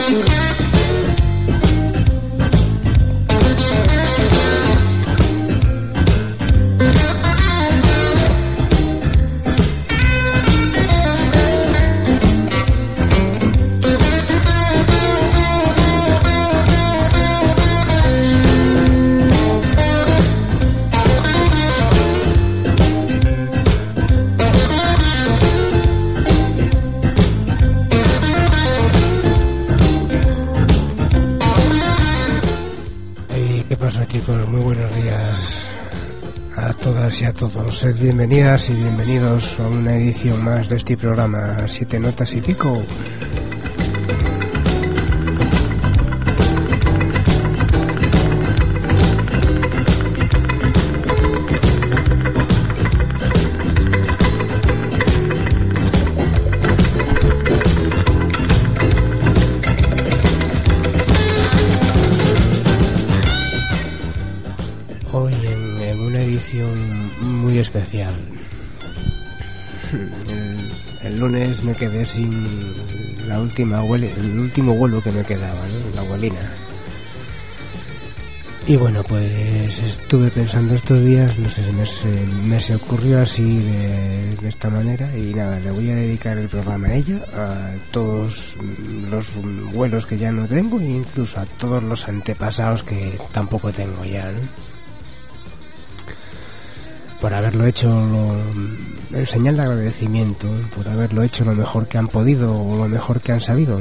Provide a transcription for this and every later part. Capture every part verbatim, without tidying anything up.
Y a todos, sed bienvenidas y bienvenidos a una edición más de este programa Siete Notas y Pico. Especial. El, el lunes me quedé sin la última abuela, el último vuelo que me quedaba, ¿no? La abuelina. Y bueno, pues estuve pensando estos días, no sé, me se, me se ocurrió así de, de esta manera y nada, le voy a dedicar el programa a ella, a todos los vuelos que ya no tengo e incluso a todos los antepasados que tampoco tengo ya, ¿no? Por haberlo hecho, lo, el señal de agradecimiento, por haberlo hecho lo mejor que han podido o lo mejor que han sabido.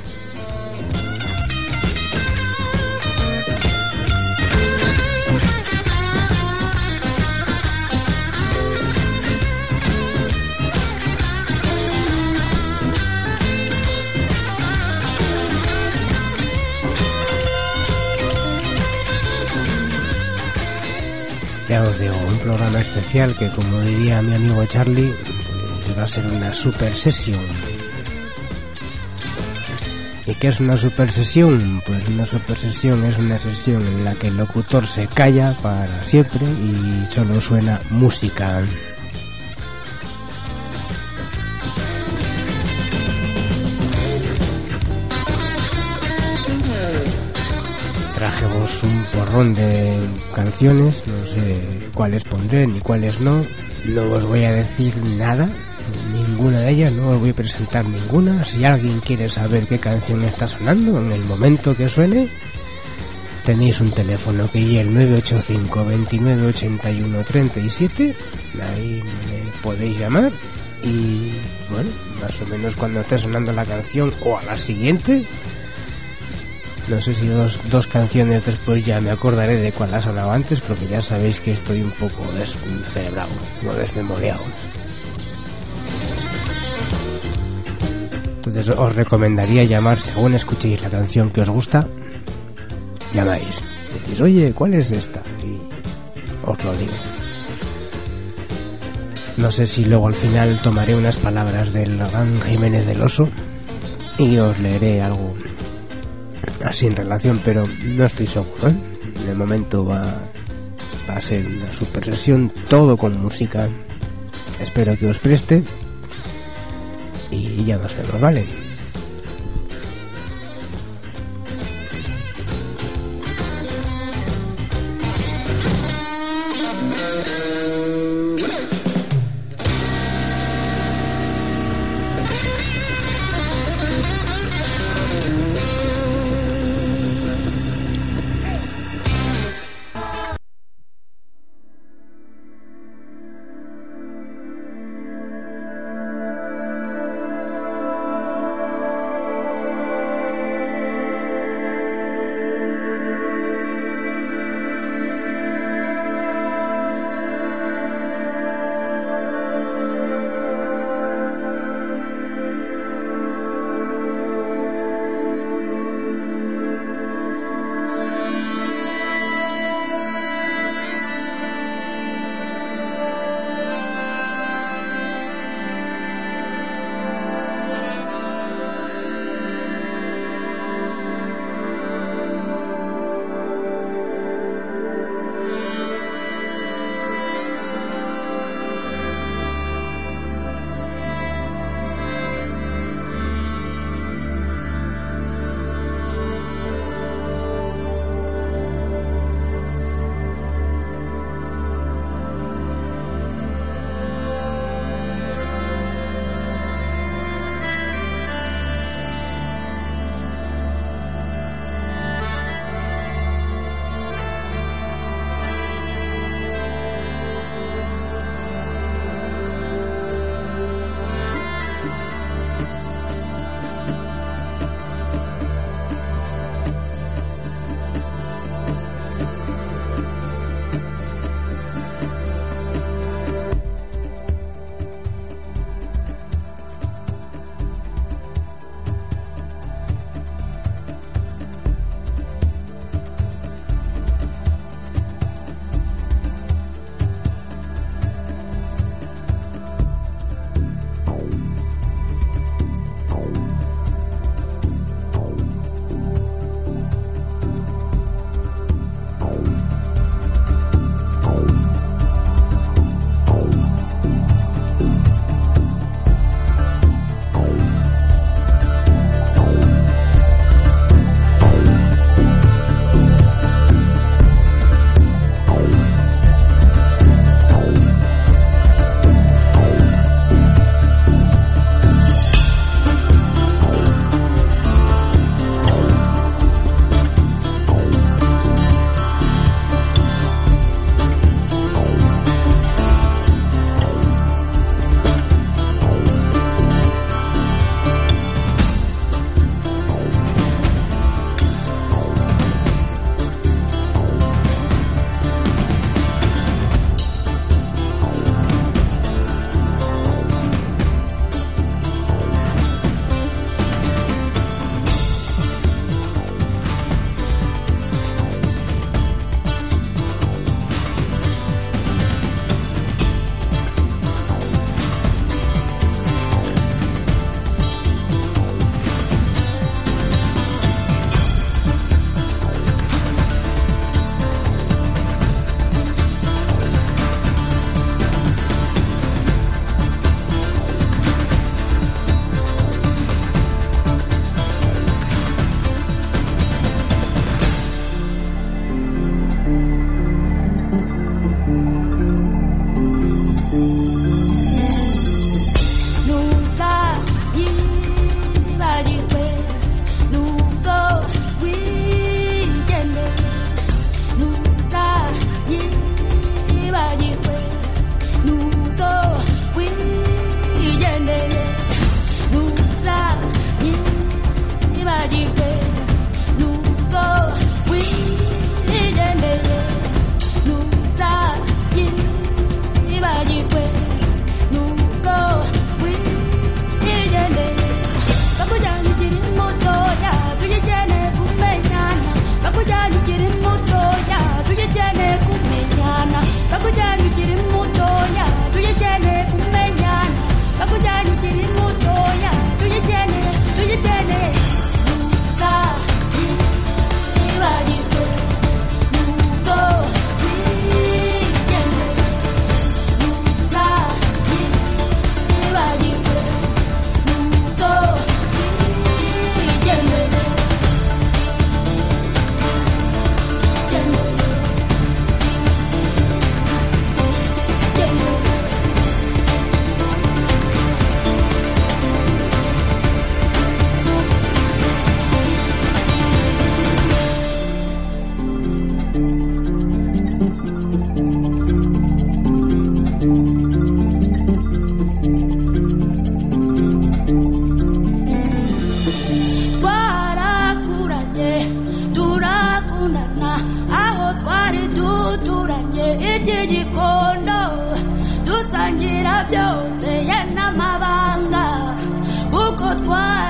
Ya os digo, un programa especial que, como diría mi amigo Charlie, pues va a ser una super sesión. ¿Y qué es una super sesión? Pues una super sesión es una sesión en la que el locutor se calla para siempre y solo suena música. Trajemos un porrón de canciones, no sé cuáles pondré ni cuáles no, no os voy a decir nada, ninguna de ellas, no os voy a presentar ninguna. Si alguien quiere saber qué canción está sonando en el momento que suene, tenéis un teléfono que es el nueve ocho cinco, veintinueve ochenta y uno treinta y siete, ahí me podéis llamar y bueno, más o menos cuando esté sonando la canción o a la siguiente. No sé si dos, dos canciones después ya me acordaré de cuál ha sonado antes, porque ya sabéis que estoy un poco descerebrado, o desmemoriado. Entonces os recomendaría llamar según escuchéis la canción que os gusta. Llamáis, decís, oye, ¿cuál es esta? Y os lo digo. No sé si luego al final tomaré unas palabras del gran Jiménez del Oso y os leeré algo así en relación, pero no estoy seguro, ¿eh? De momento va, va a ser una super sesión, todo con música. Espero que os preste y ya nos vemos, ¿vale?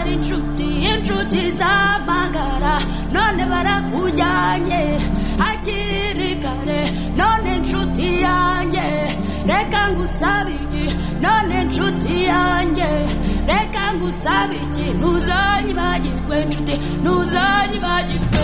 bari inshuti inshuti z'amagara none barakujyanye hakiri kare none inshuti yanjye reka ngusabe iki none inshuti yanjye reka ngusabe iki ntuzanyibagirwe inshuti ntuzanyibagirwe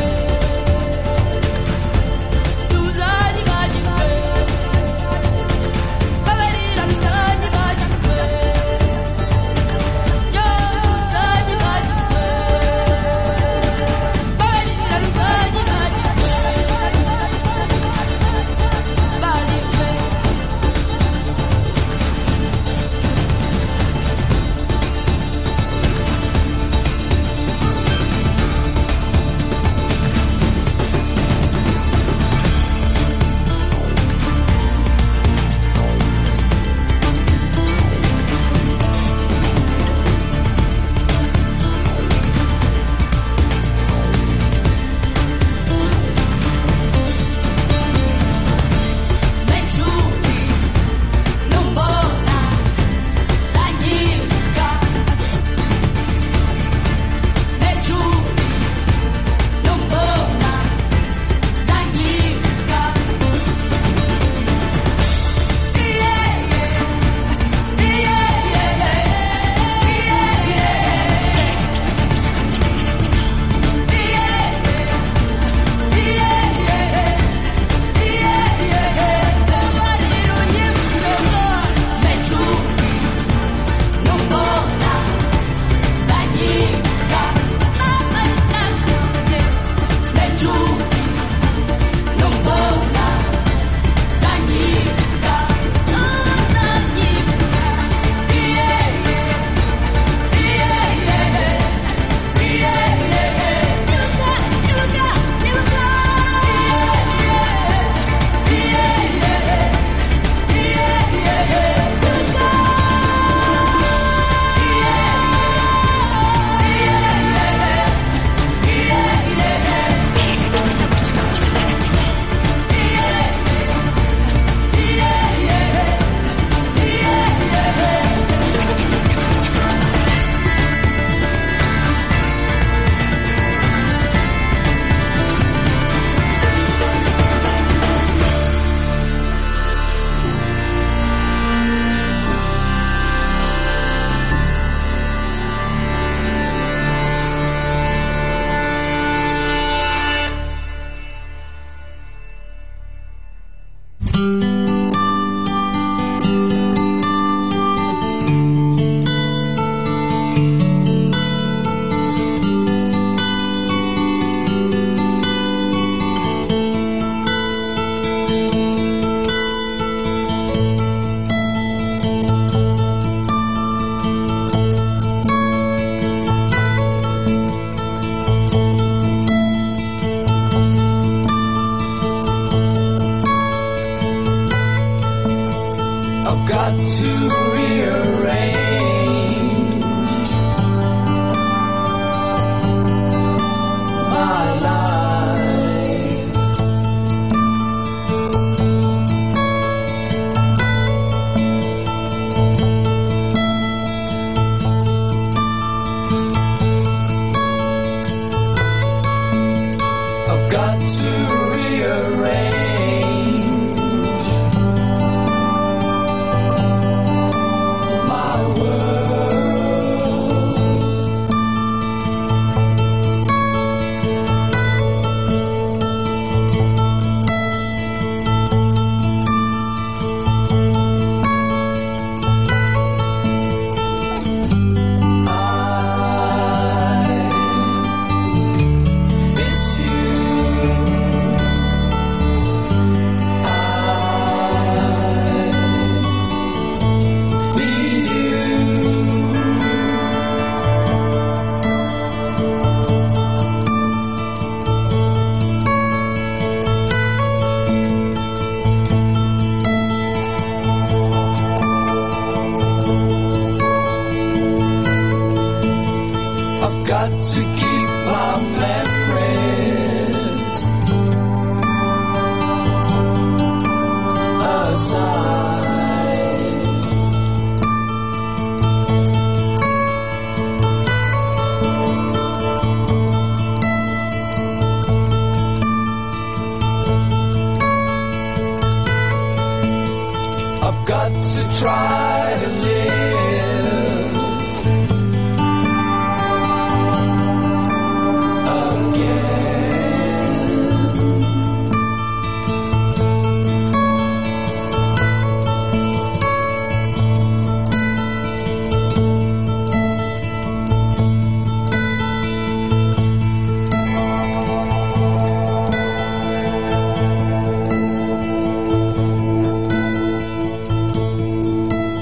try to live again.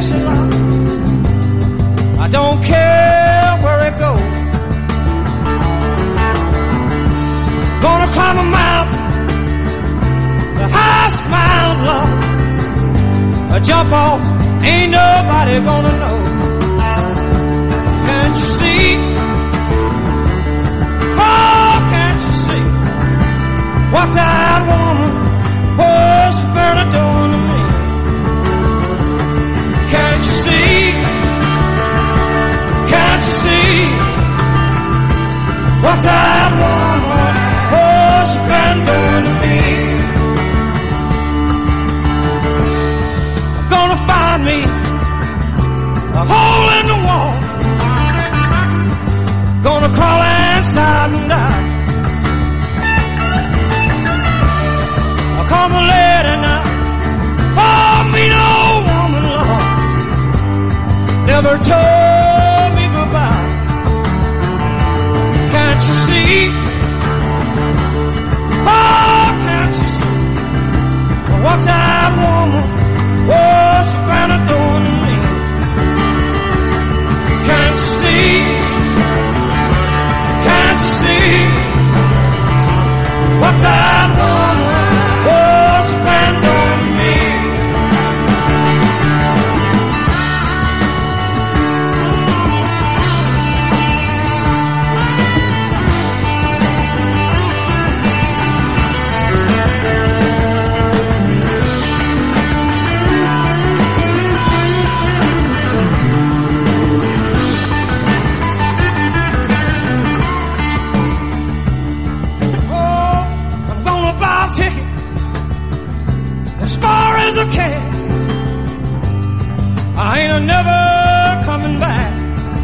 station, Lord. I don't care where it goes. Gonna climb a mountain, the highest mountain, Lord. I jump off, ain't nobody gonna know. Can't you see? Oh, can't you see? What's that woman? Oh, she's barely doing to me. Can't you see? Can't you see? What's that woman? Oh, she's been doing to me. I'm gonna find me a hole in the wall. Gonna crawl inside and die. I'll come a lady now. Oh, mean old woman, Lord. Never told me goodbye. Can't you see? Oh, can't you see? What's that woman? Oh, she's been doing to me. Can't you see? Can't you see? What's that woman? Oh, she's been doing to me. As far as I can, I ain't never coming back.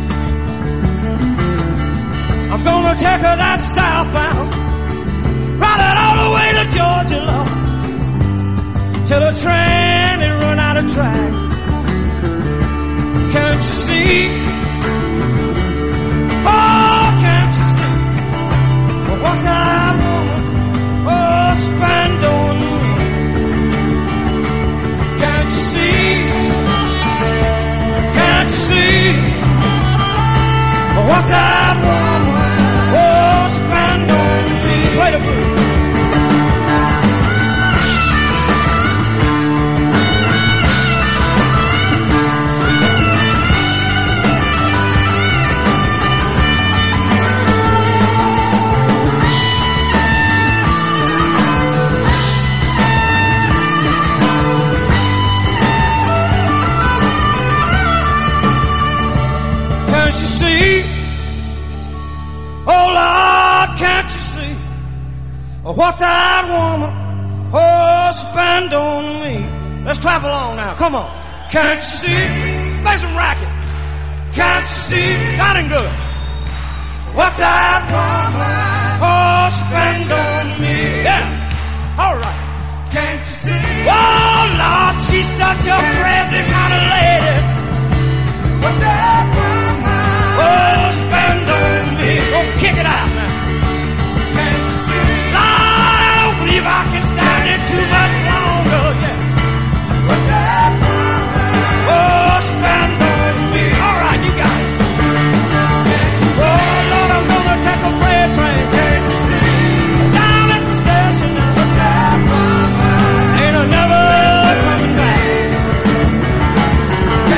I'm gonna take her that southbound, ride it all the way to Georgia, Lord, till the train is run out of track. Can't you see? Oh, can't you see? Well, what's that woman? Oh, she's been doing me. Can't you see? Can't you see? What's that woman? Oh, she's been doing to me. Play the blues. Can't you see? Oh Lord, can't you see? What's that woman? Oh, she's been doing to me. Let's clap along now. Come on. Can't you see? Make some racket. Can't you see? Sounding good. What's that woman? Oh, she's been doing to me. Yeah. All right. Can't you see? Oh Lord, she's such a crazy kind of lady. What's that woman? Oh, she's been doing to me. Go kick it out now. Can't you see? Lord, I don't believe I can stand it too much longer. Yeah. What's that woman? Oh, she's been doing to me. All right, you got it. Oh, Lord, I'm gonna take a freight train. Can't you see? Down at the station now. What's that woman? Ain't I never coming back.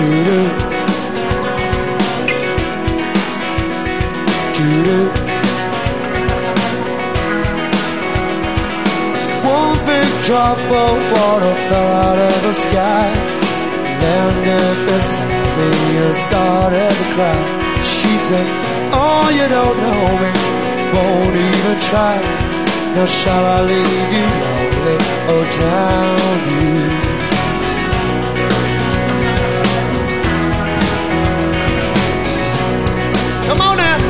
Do-do. Do-do. One big drop of water fell out of the sky, landed beside me and started to cry. She said, oh, you don't know me, won't even try. Now shall I leave you lonely or drown you? Come on now.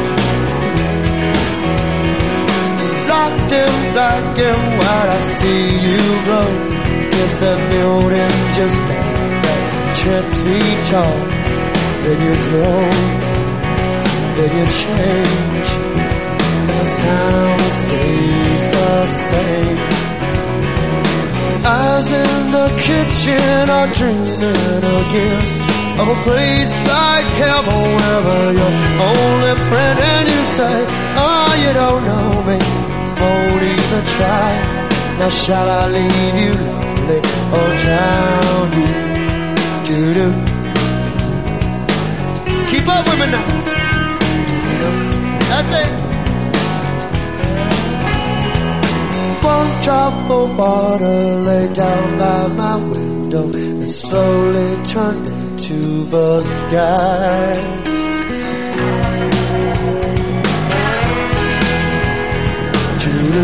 Locked in black and white, I see you glow. Guess that building just stand up ten feet tall. Then you grow, then you change, and the sound stays the same. Eyes in the kitchen are dreaming again of a place like heaven where you're only friend, and you say, oh, you don't know me, won't even try. Now shall I leave you lonely or drown you? Do-do. Keep up with me now. That's it. One drop of water lay down by my window and slowly turned into the sky. Do-do.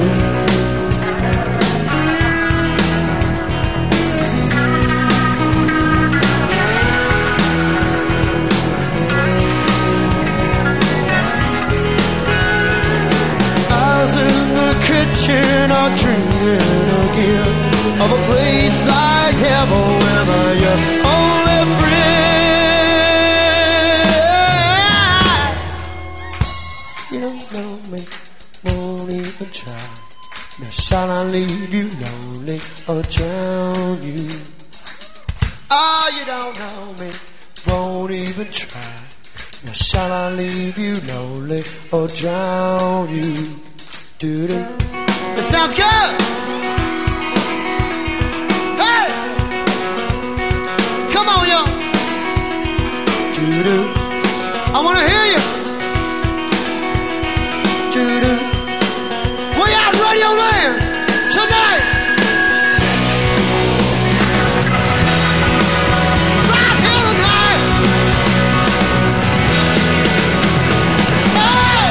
Kitchen are dreaming again of a place like heaven where you're only friend. You don't know me, won't even try. Now shall I leave you lonely or drown you? Oh, you don't know me, won't even try. Now shall I leave you lonely or drown you? Do-do. It sounds good. Hey, come on, y'all. Do-do. I want to hear you. Do-do. We out Radio Land tonight. Right here tonight. Hey.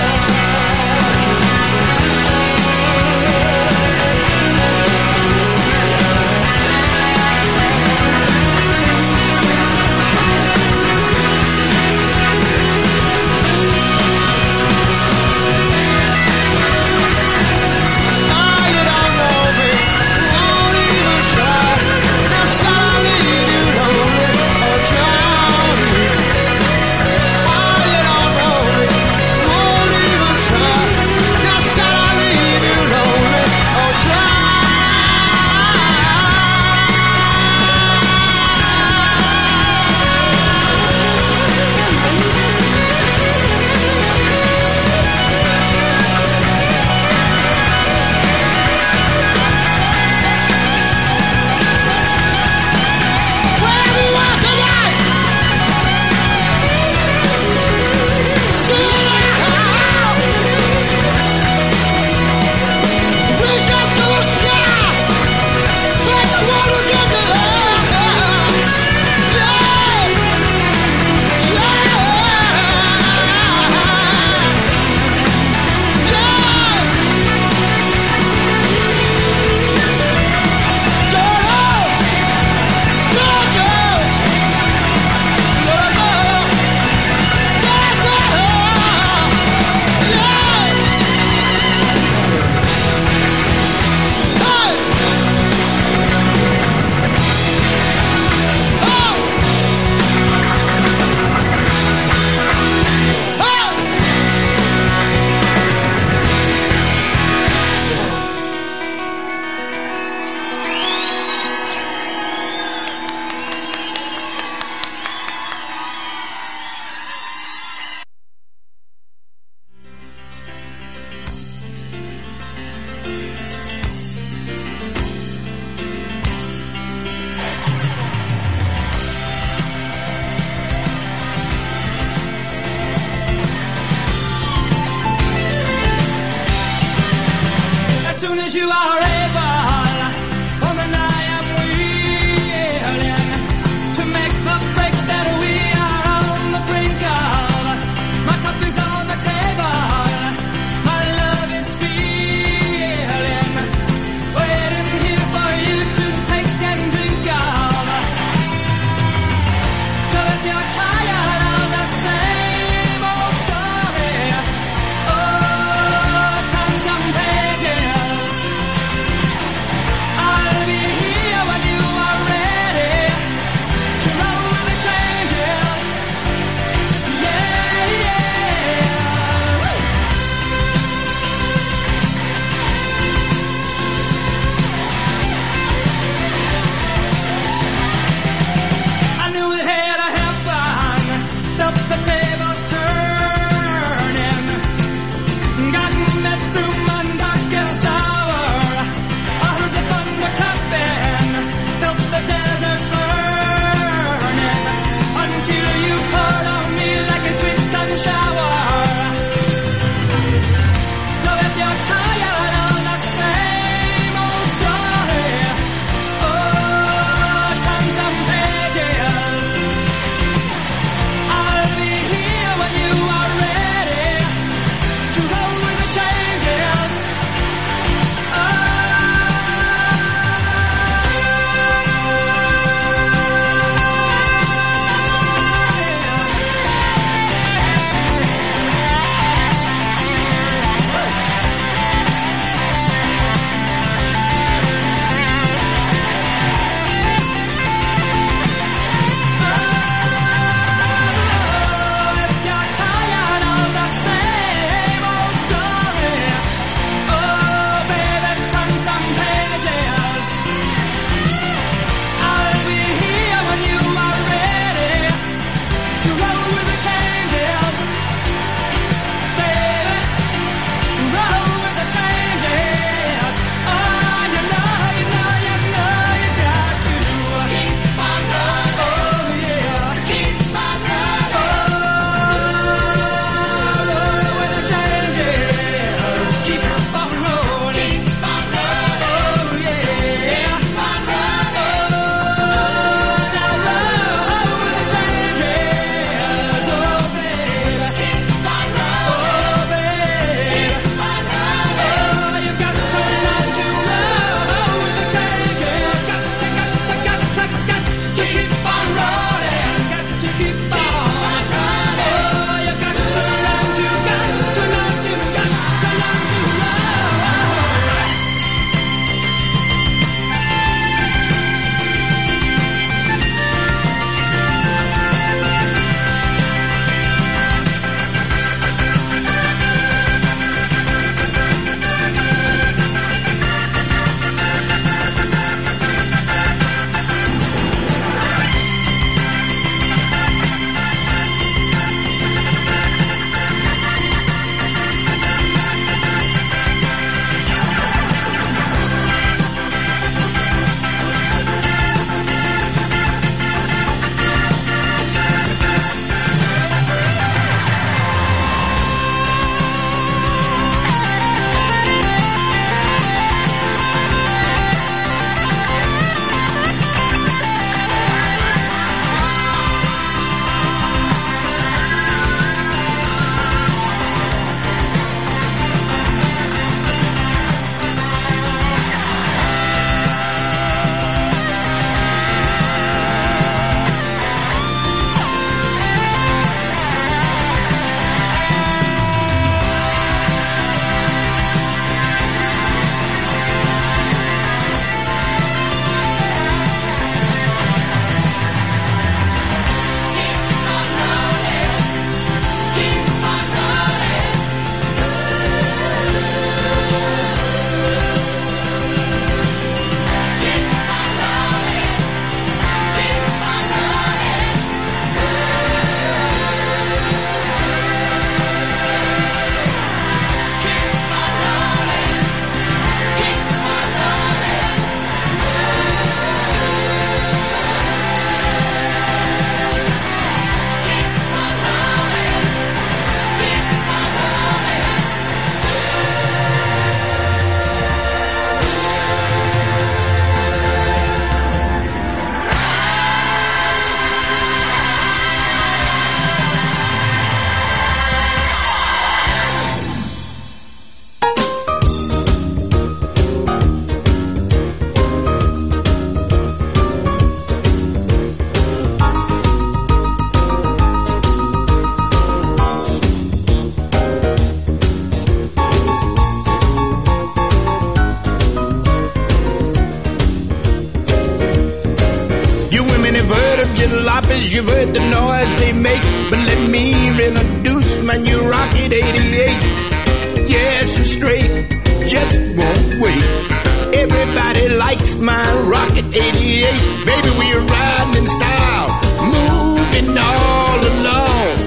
You women have heard of jalopies, you've heard the noise they make, but let me introduce my new Rocket eighty-eight. Yes, it's straight, just won't wait. Everybody likes my Rocket eighty-eight. Baby, we're riding in style, moving all along.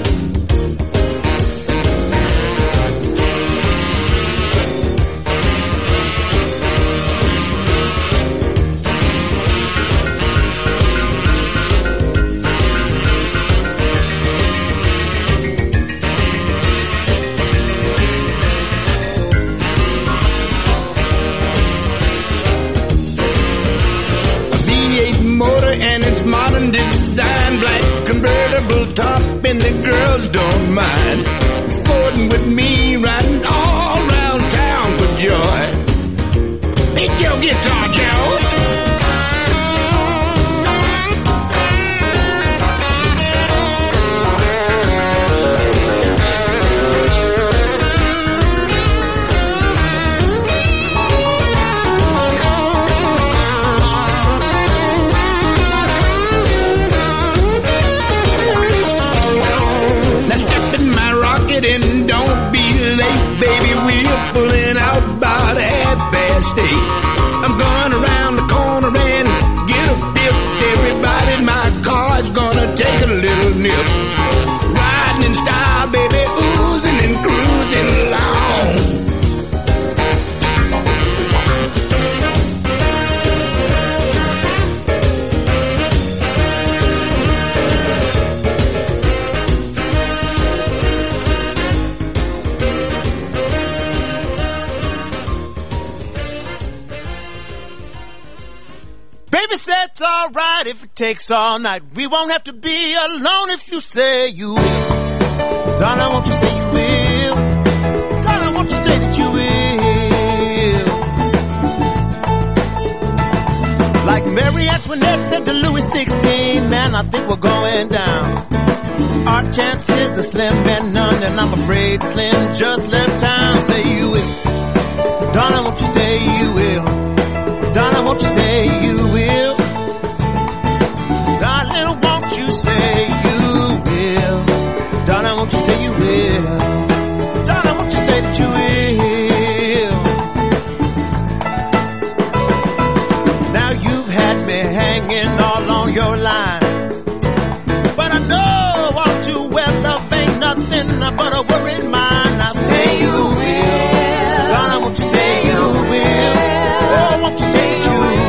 And it's modern design, black convertible top, and the girls don't mind sporting with me, riding all around town for joy. Hit your guitar, Joe. And don't be late, baby, we're pulling out about half past eight. I'm going around the corner and get a dip. Everybody in my car's gonna take a little nip. Riding in style, baby, oozing and cruising along. Baby said it's alright if it takes all night. We won't have to be alone if you say you will. Darling, won't you say you will? Darling, won't you say that you will? Like Mary Antoinette said to Louis sixteen, man, I think we're going down. Our chances are slim and none, and I'm afraid Slim just left town. Say you will. Darling, won't you say you will? Darling, won't you say you will? Darling, won't you say you will? Darling, won't you say you will? Darling, won't you say that you will? Now you've had me hanging all on your line, but I know all too well love ain't nothing but a worried mind. I say you will. Darling, won't you say you will? Oh, won't you say that you will?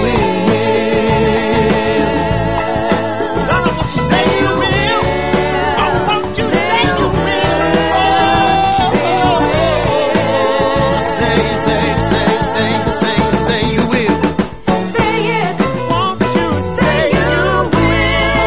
Darling, won't you say you will? Oh, won't you say you will? Oh, say, say, say, say, say, say you will. Say it. Won't you say you will?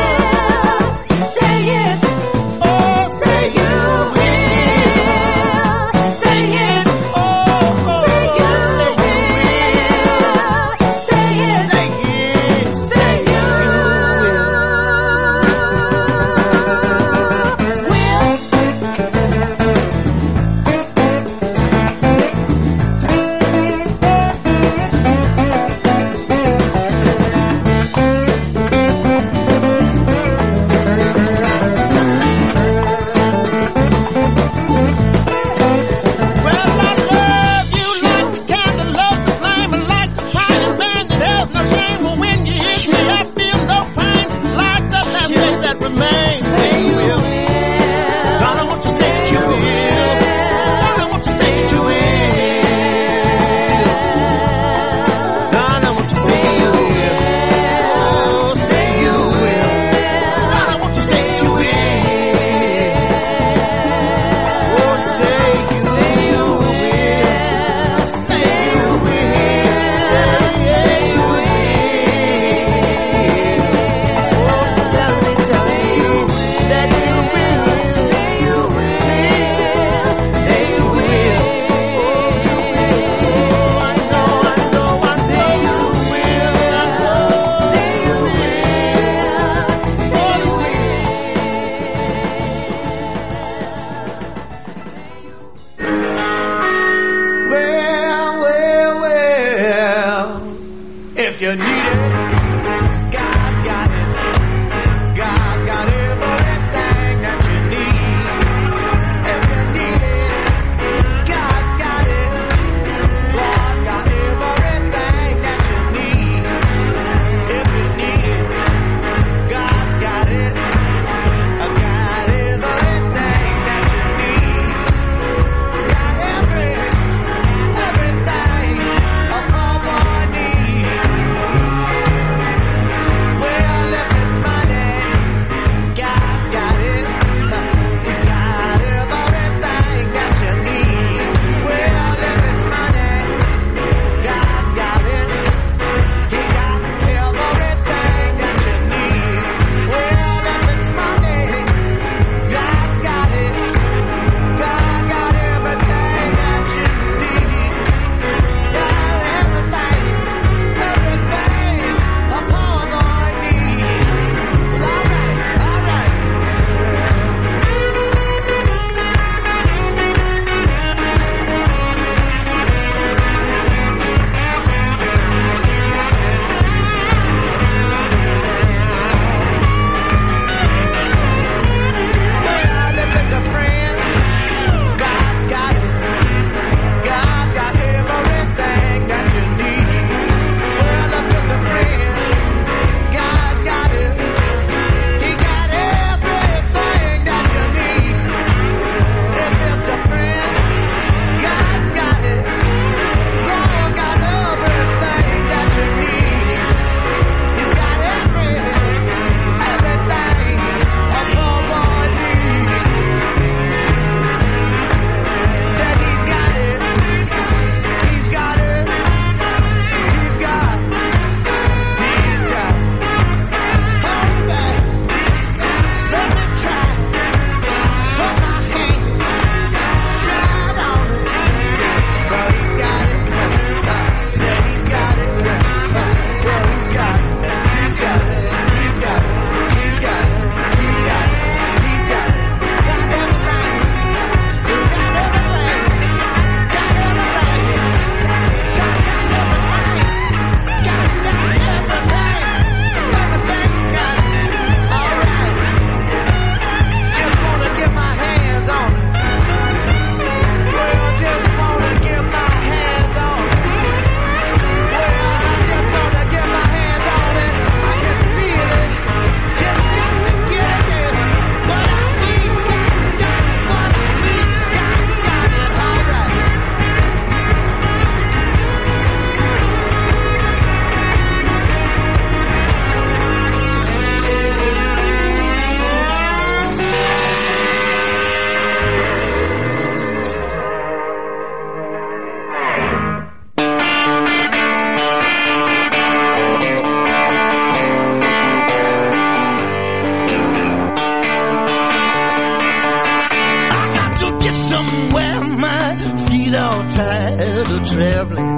traveling.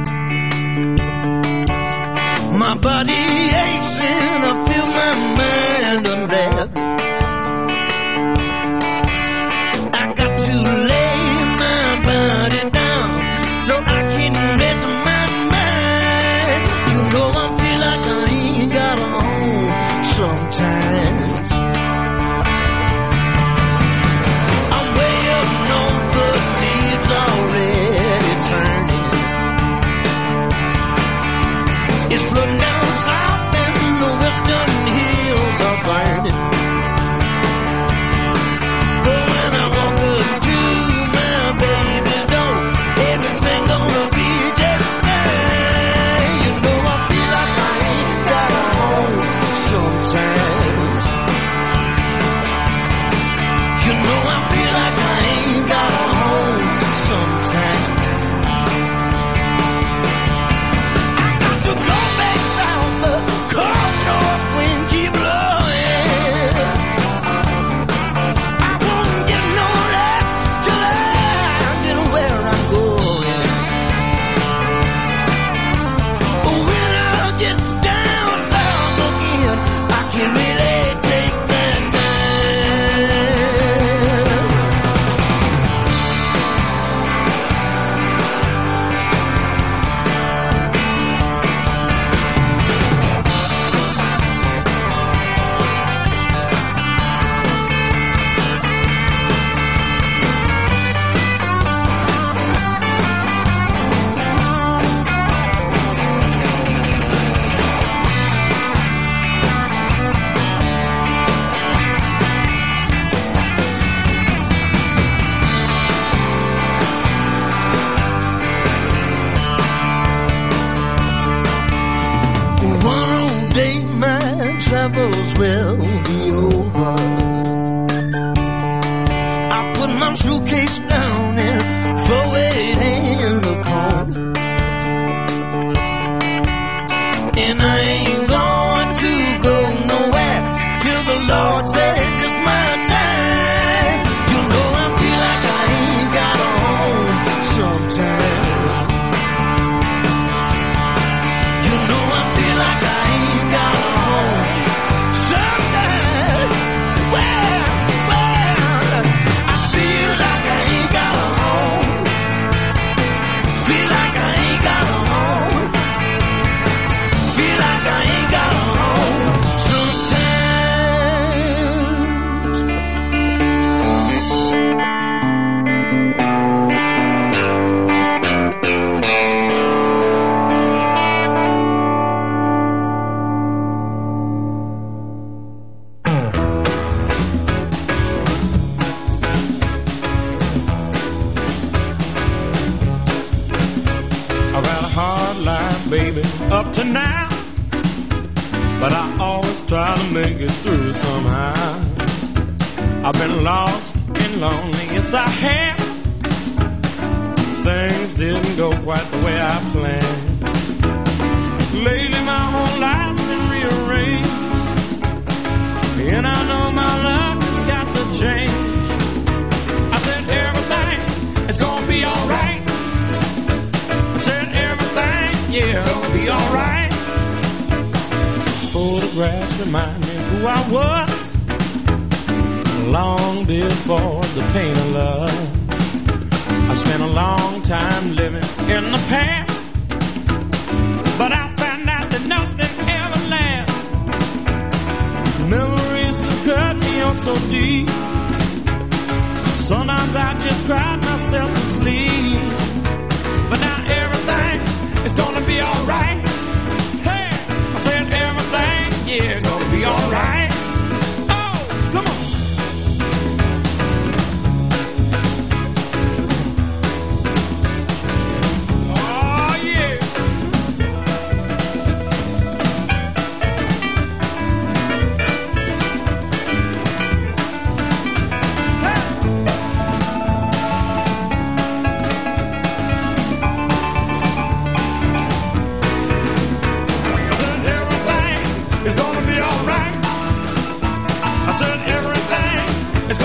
My body aches and I feel my mind unraveling. I got to lay my body down so I can rest my mind. You know I feel like I ain't got a home sometimes. I'm way up north, the leaves already turning. It's flooding down south and the western hills are burning. But when I walk up to my baby's door, everything gonna be just fine. You know I feel like I ain't got a home sometimes. You know I feel like I ain't got a home sometimes. I got to go back south, the cold north wind keep blowing. I won't get no rest till I get where I'm going. When I get down south again, I can really take that time. One old day my travels will be over. I put my suitcase down and throw it in the corner. And I ain't going to go nowhere till the Lord says it's my time. You know I feel like I ain't got a home sometimes. You know I feel like I ain't got a home sometimes. Well, well, I feel like I ain't got a home. Feel like I ain't got a home. Feel like I ain't got a home sometimes. I've had a hard life, baby, up to now. But I always try to make it through somehow. I've been lost and lonely, yes I have. Things didn't go quite the way I planned. Lately my whole life's been rearranged. And I know my luck has got to change. I said everything is gonna be alright. I said everything, yeah, gonna be alright. Photographs remind me of who I was long before the pain of love. I spent a long time living in the past, but I found out that nothing ever lasts. Memories cut me on so deep. Sometimes I just cried myself to sleep. But now everything is gonna be alright. Hey, I said everything, yeah, it's gonna be alright. Oh, come on. Oh, yeah.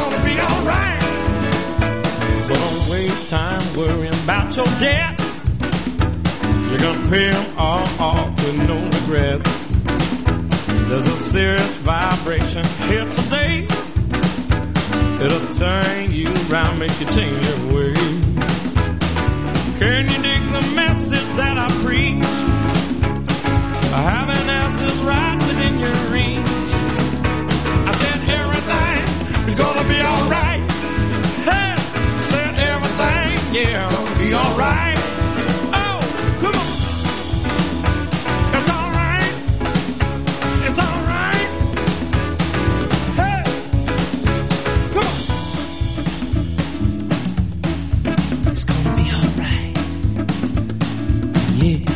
So don't waste time worrying about your debts. You're gonna pay them all off with no regret. There's a serious vibration here today. It'll turn you around, make you change your ways. Can you dig the message that I preach? Having answers right within your reach. I said everything is gonna be alright. Hey, I said everything, yeah, gonna be alright. Oh, come on. It's alright. It's alright. Hey, come on. It's gonna be alright. Yeah.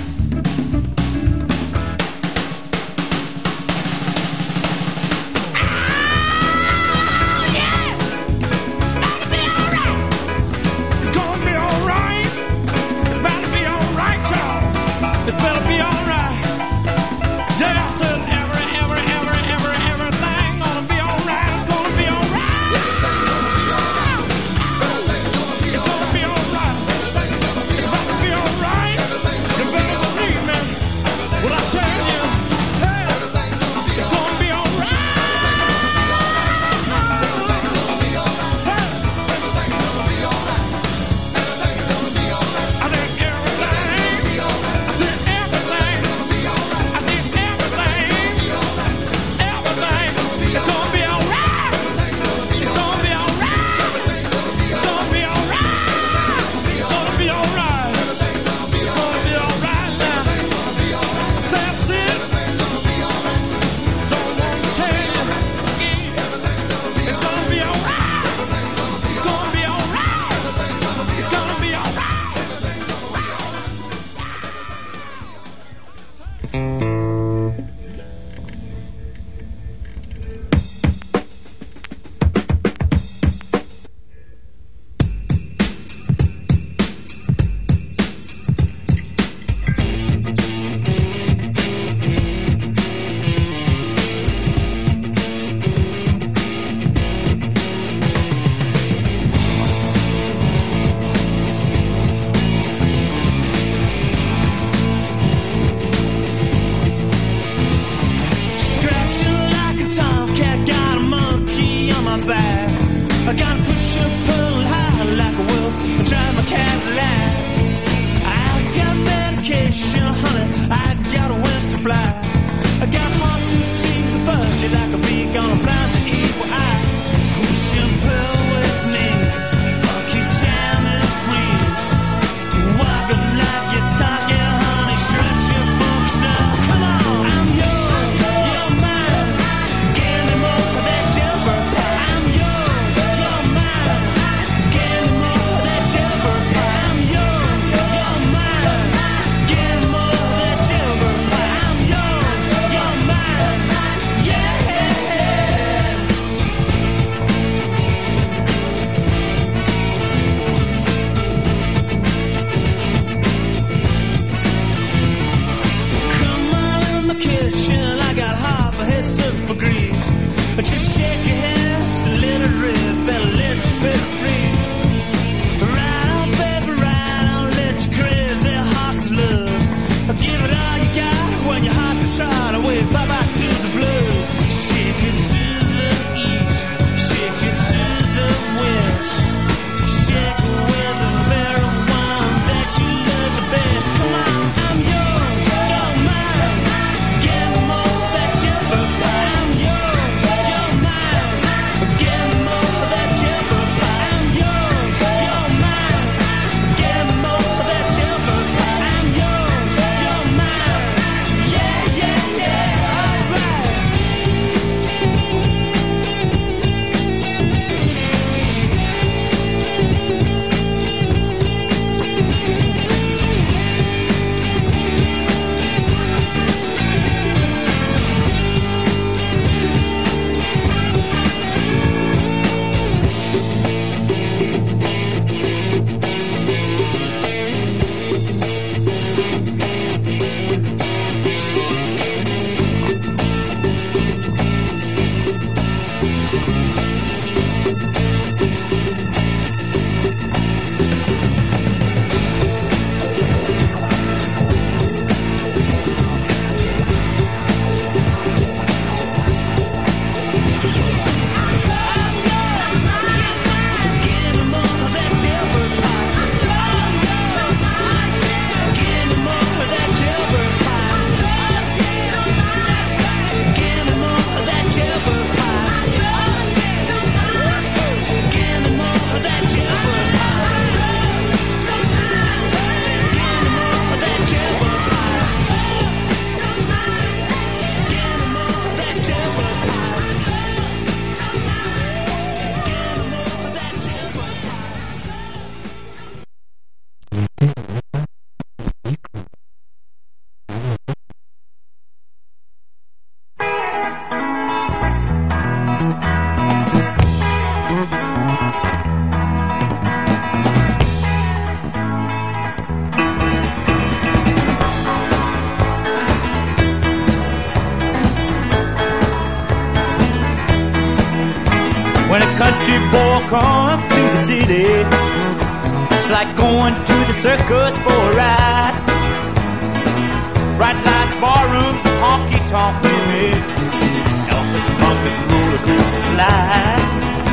When a country boy comes to the city, it's like going to the circus for a ride. Bright lights, barrooms, honky-tonk women, Elvis, bumpers, roller coaster slide.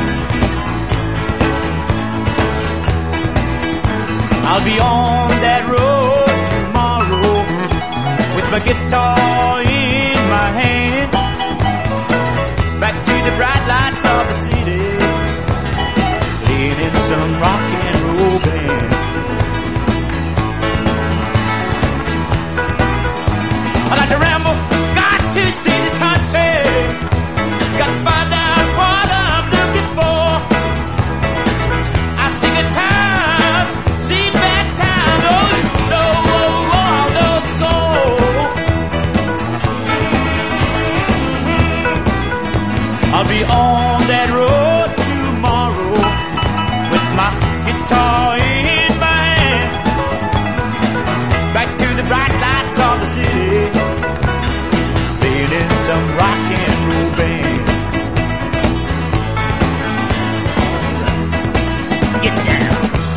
I'll be on that road tomorrow with my guitar in my hand, back to the bright lights of the city, playing in some rock and roll band. I like to ramble, got to see the country, got to find out what I'm looking for. I see good time, see bad time, oh, no, oh, oh, no, so. I'll be on that road tomorrow with my guitar in my hand, back to the bright lights of the city, playing in some rock and roll band. Get down.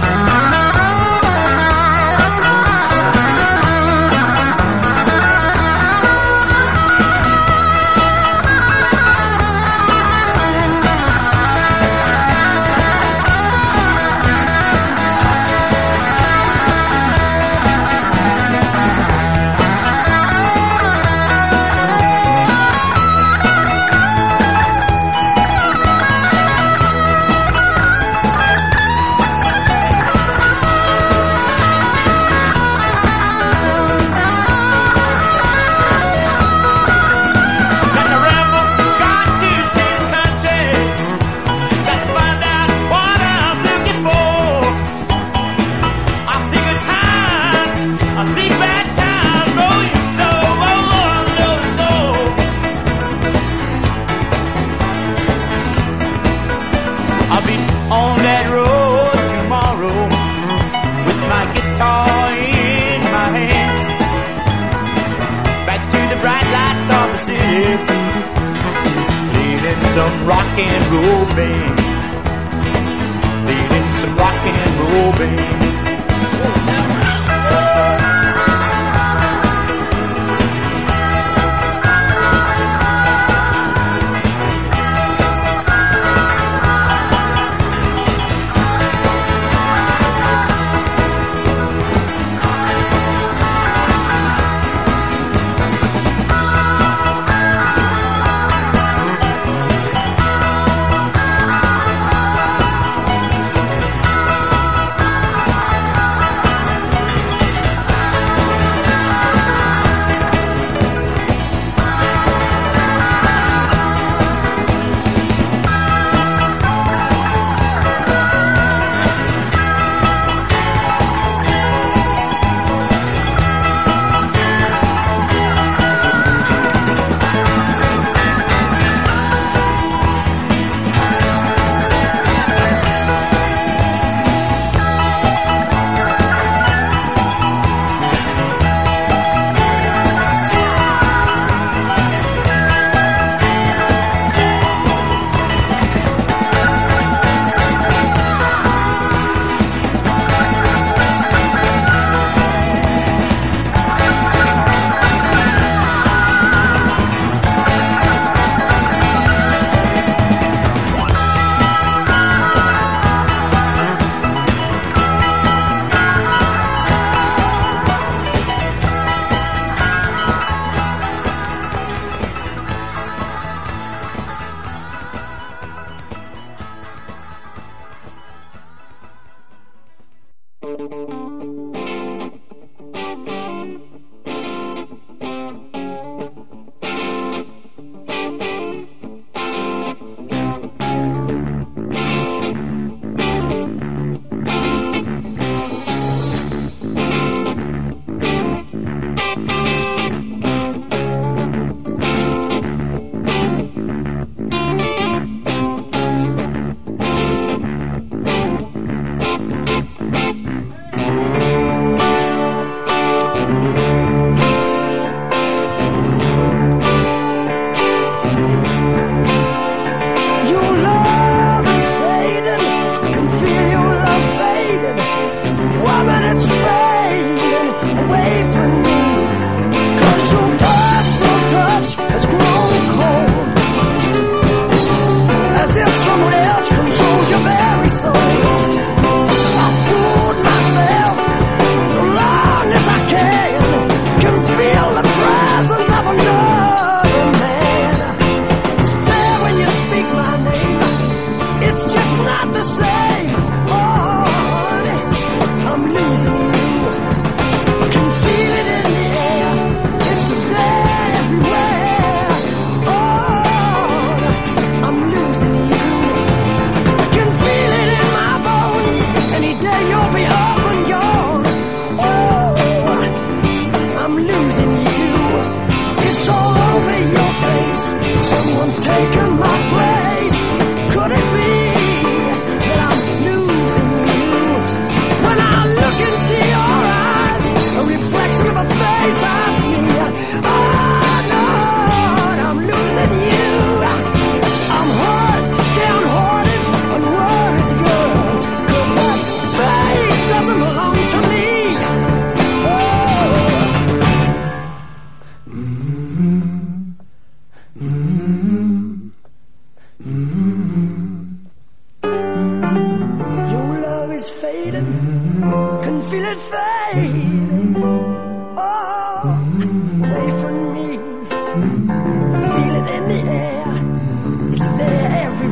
Some rock and roll band, leading some rock and roll band.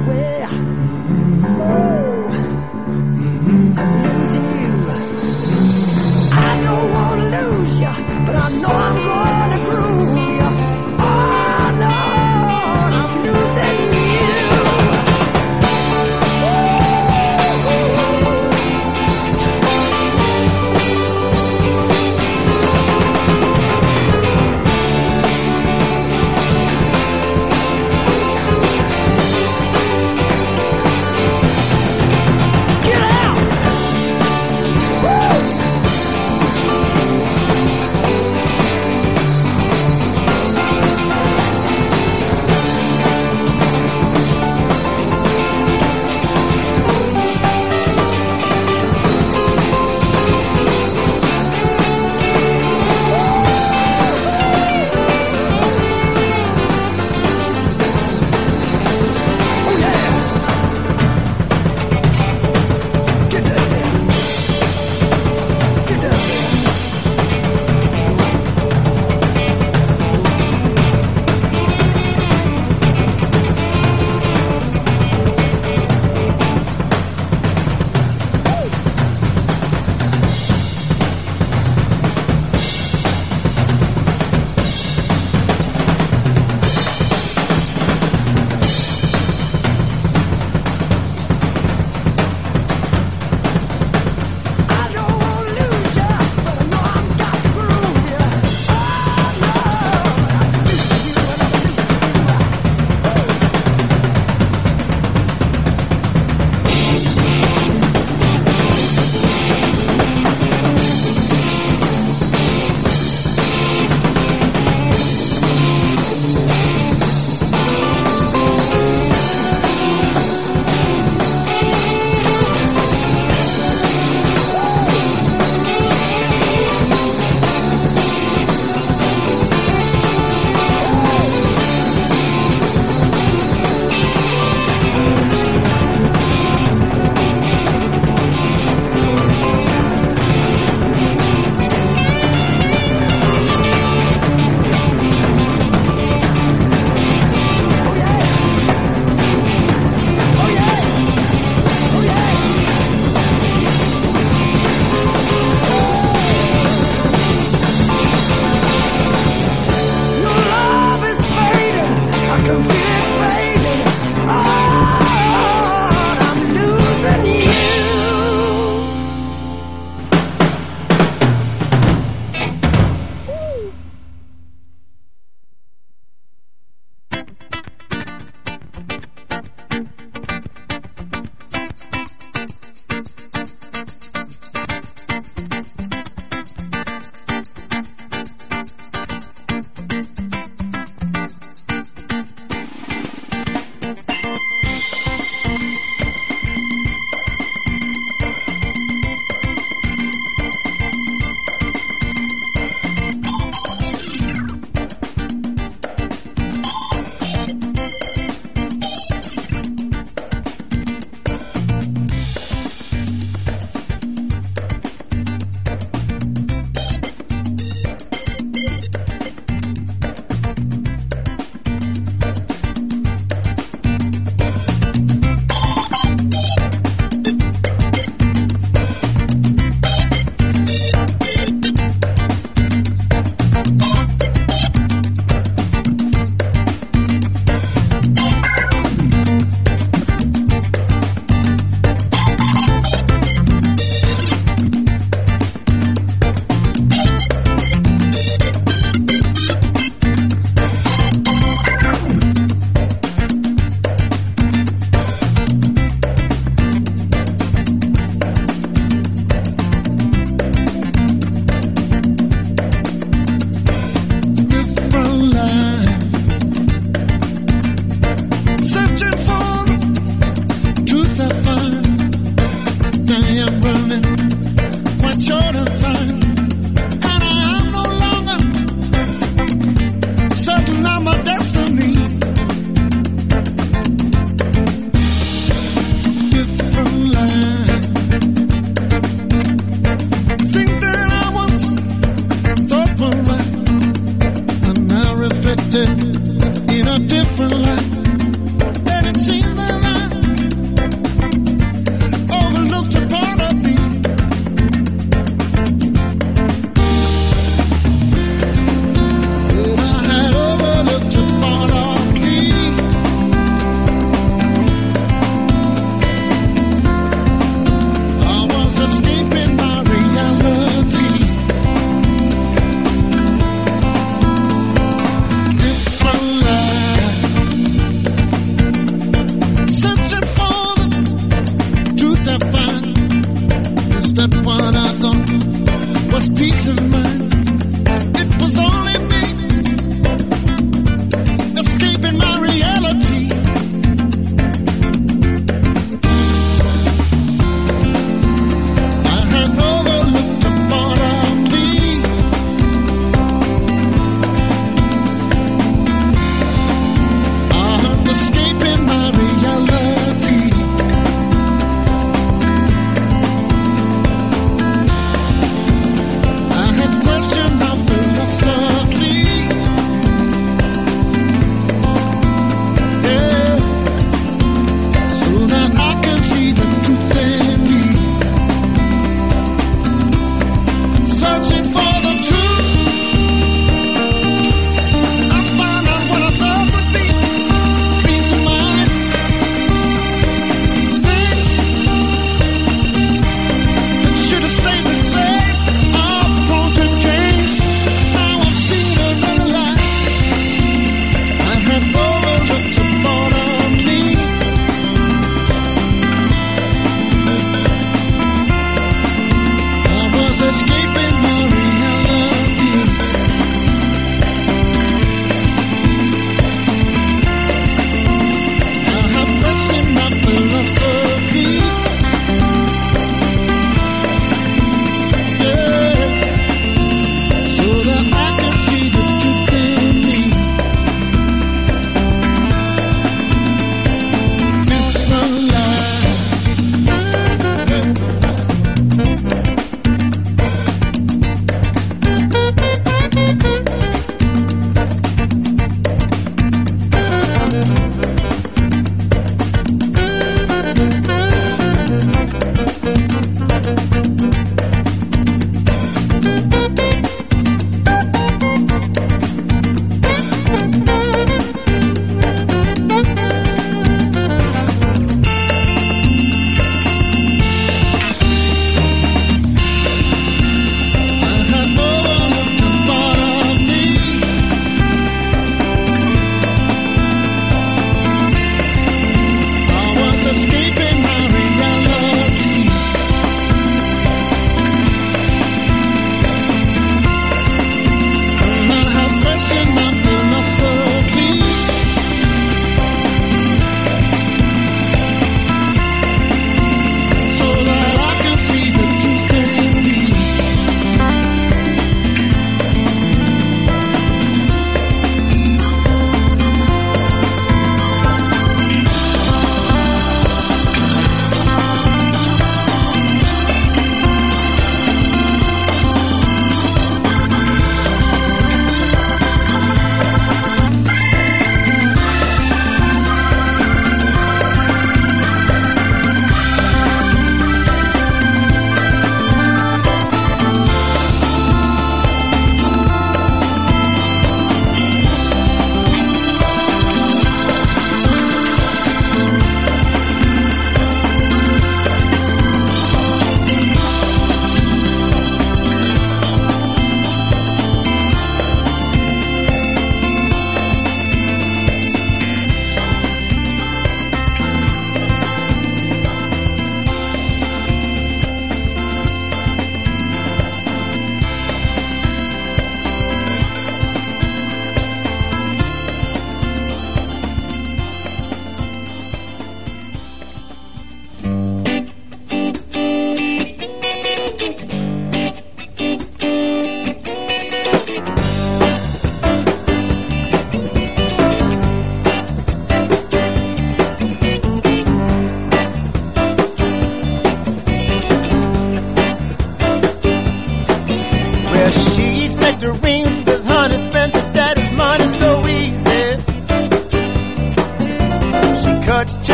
away. Oh, I'm losing you. I don't want to lose you, but I know I'm going to groove you. Oh, Lord, I'm losing you.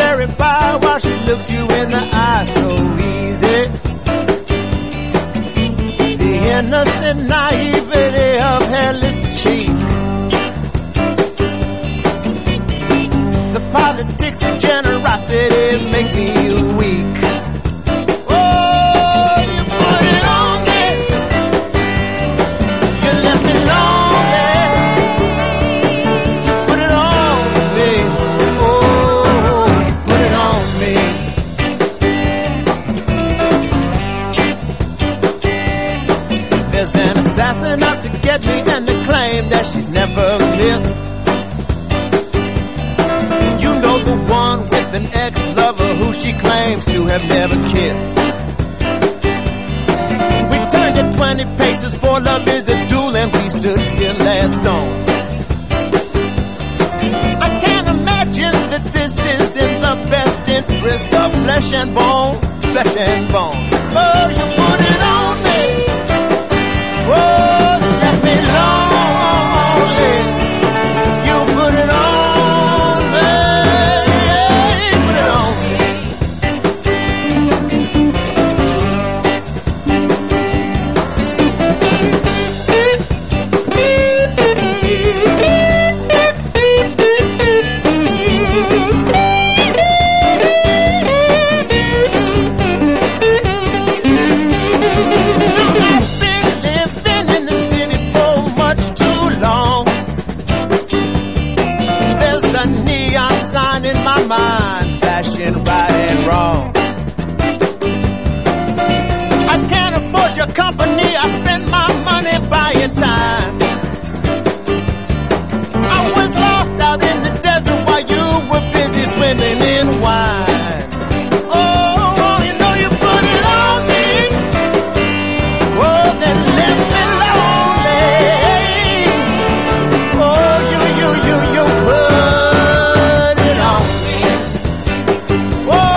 stare it by while she looks you in the eye so easy. The innocent naivety of hairless cheek. The politics of generosity make me weak. Oh, you put it on me. You left me lonely. You put it on me. Oh, you put it on me. There's an assassin out to get me and to claim that she's never missed. One with an ex-lover who she claims to have never kissed. We turned at twenty paces for love is a duel and we stood still as stone. I can't imagine that this is in the best interest of flesh and bone, flesh and bone. Oh, you put it on me. Oh, you left me lonely. You put it on. Mind flashing right and wrong. I can't afford your company. I spent my money buying time. I was lost out in the desert while you were busy swimming in wine. Oh, you know you put it on me. Oh, then left me lonely. Oh, you, you, you, you put it on me. Oh,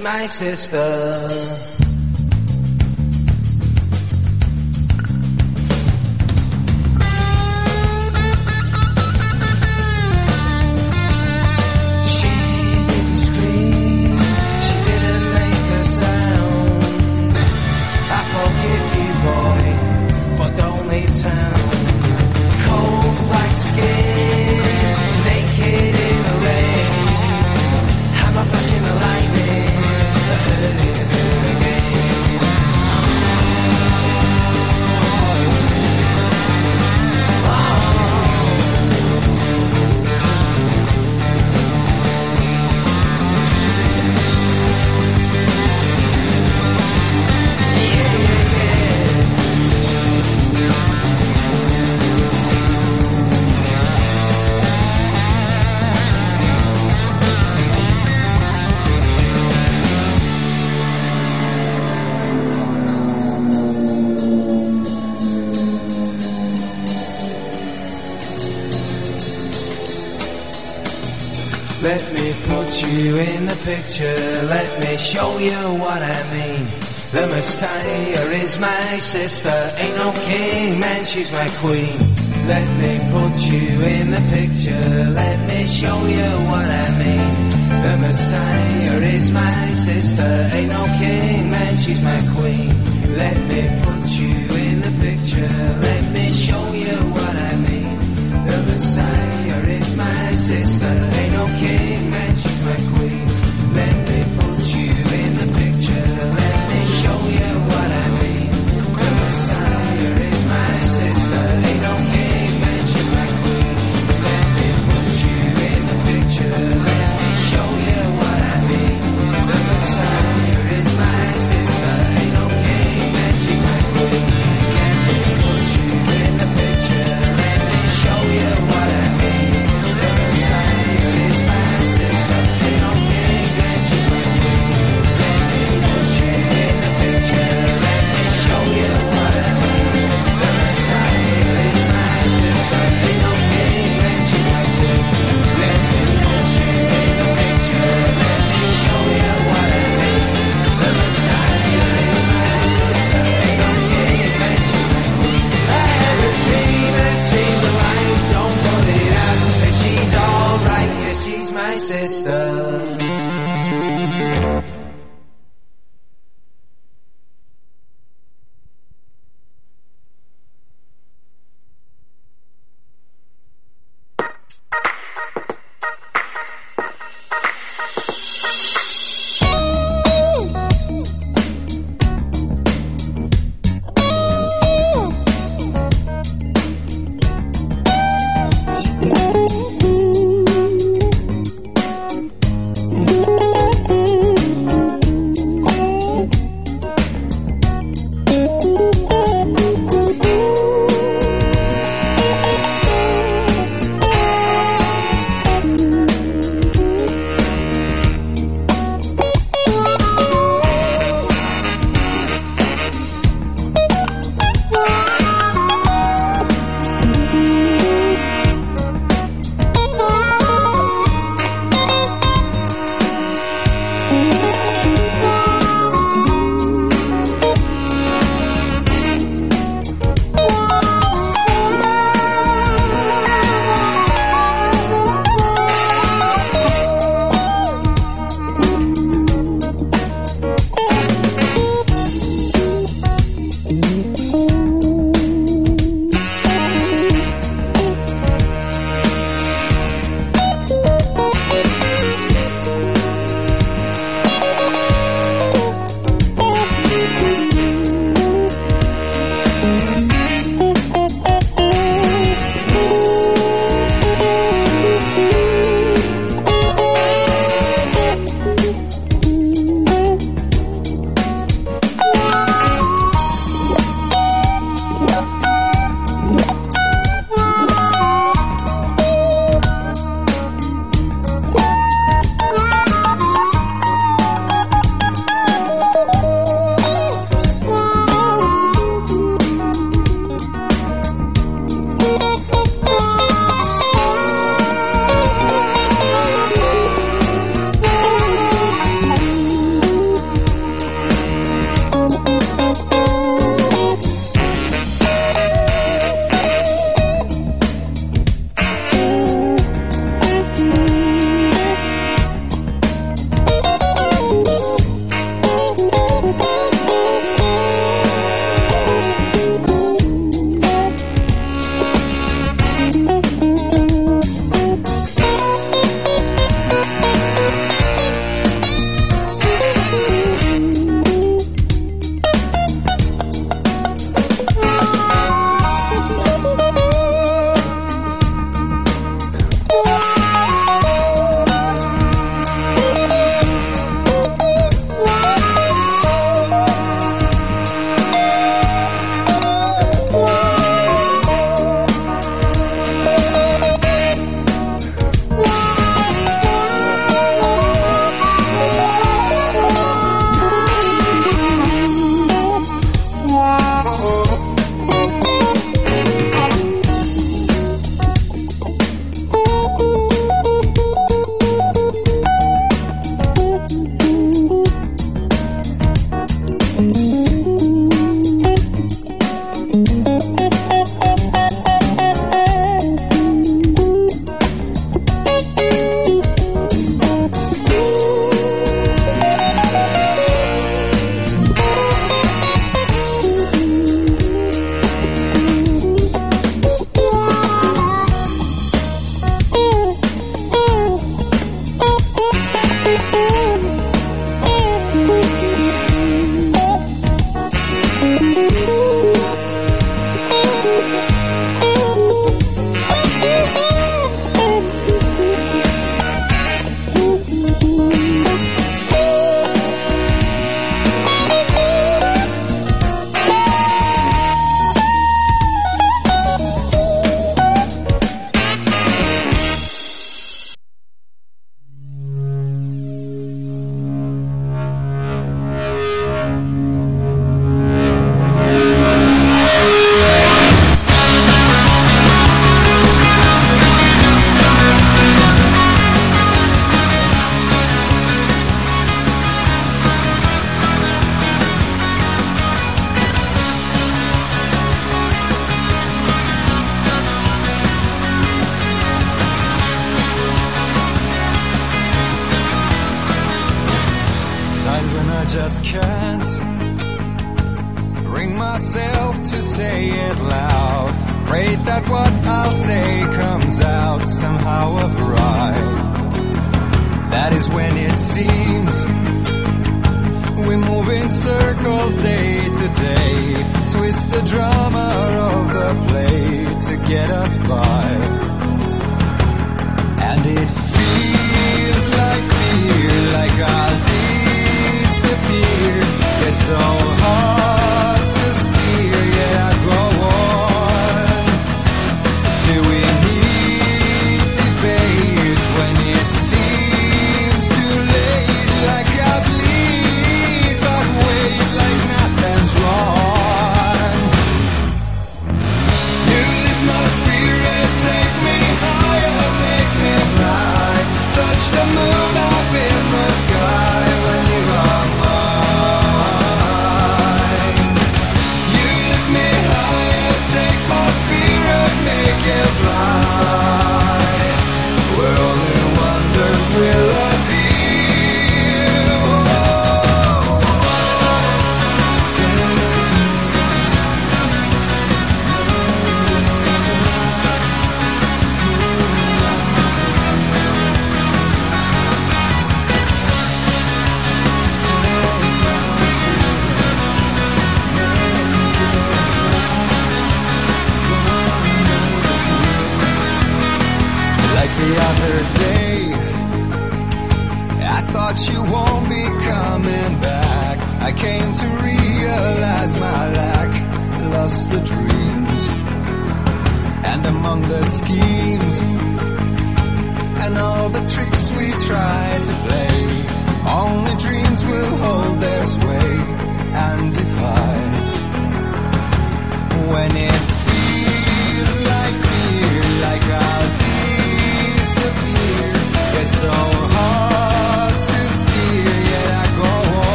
my sister. Let me put you in the picture, let me show you what I mean. The Messiah is my sister, ain't no king, man, she's my queen. Let me put you in the picture, let me show you what I mean. The Messiah is my sister, ain't no king, man, she's my queen. Let me put you in the picture, let me show you what I mean. The Messiah is my sister, ain't no king, man, she's my queen. Let me put you in the picture, let me show you what I mean. The Messiah is my sister, ain't no king, man, she's my queen. Let me put you in the picture, let me show you what I mean. The Messiah is my sister, ain't no king, man, she's my queen. just can't bring myself to say it loud. Afraid that what I'll say comes out somehow of right. That is when it seems we move in circles day to day, twist the drama of the play to get us by. And it feels like fear, like I'll disappear. It's so hard to steer, yet I go on. Do we need debates when it seems too late? Like I bleed, but wait, like nothing's wrong. You lift my spirit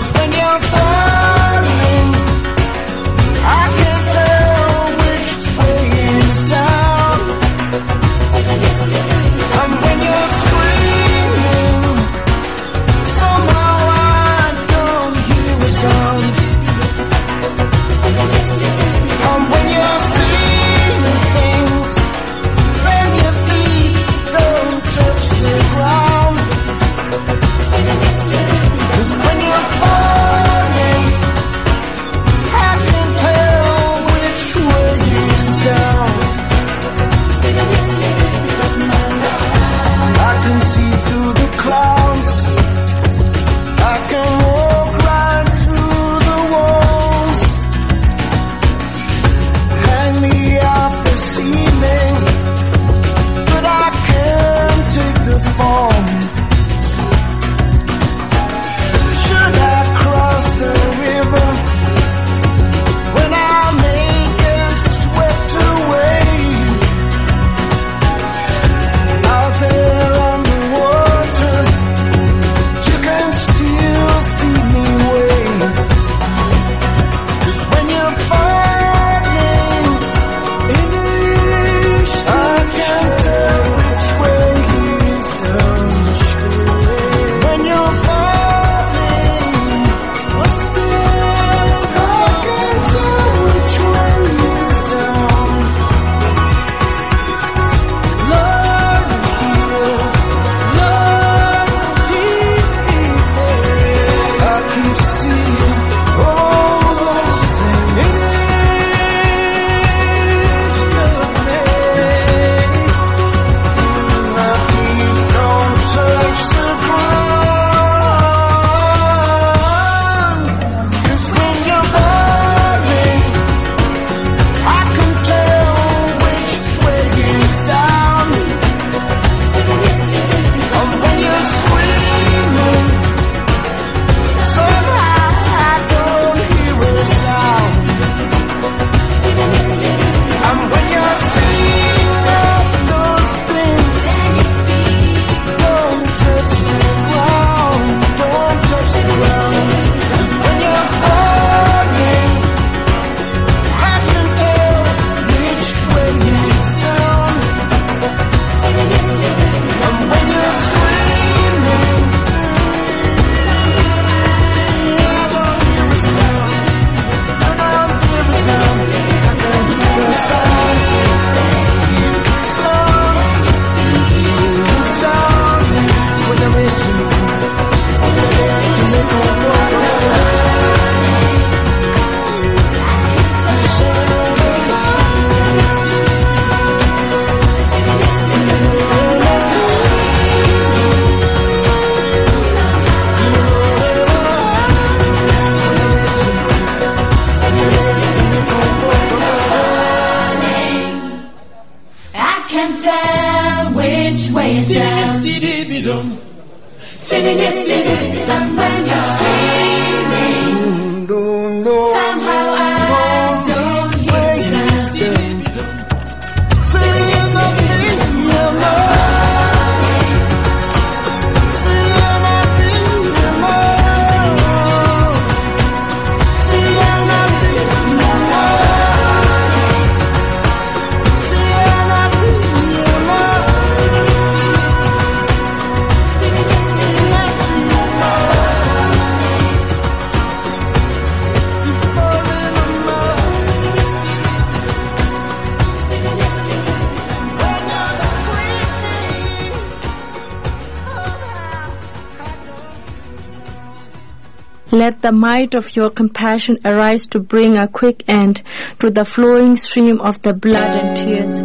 Let the might of your compassion arise to bring a quick end to the flowing stream of the blood and tears.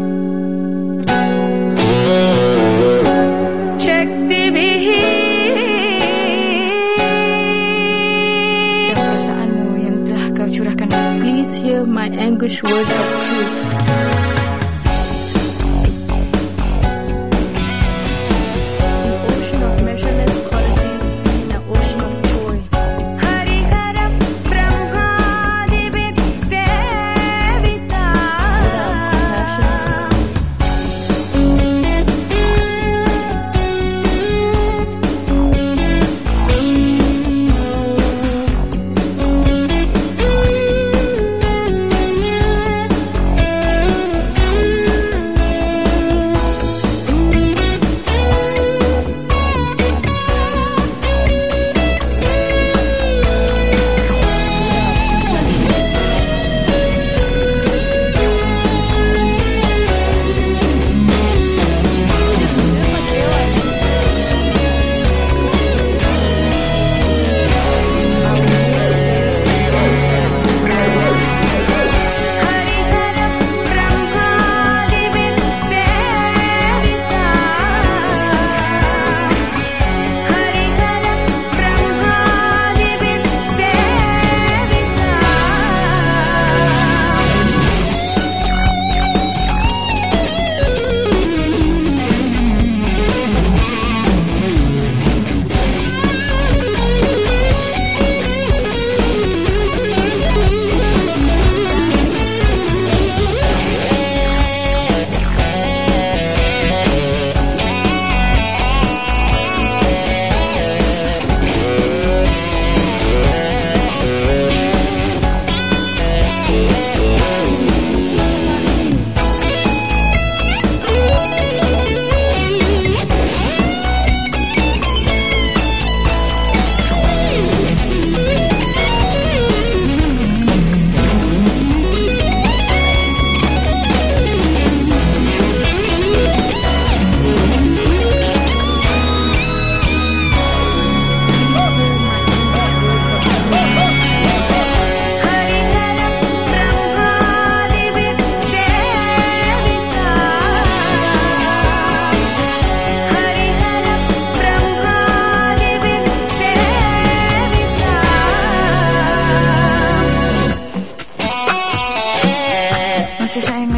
Please hear my anguished words of truth.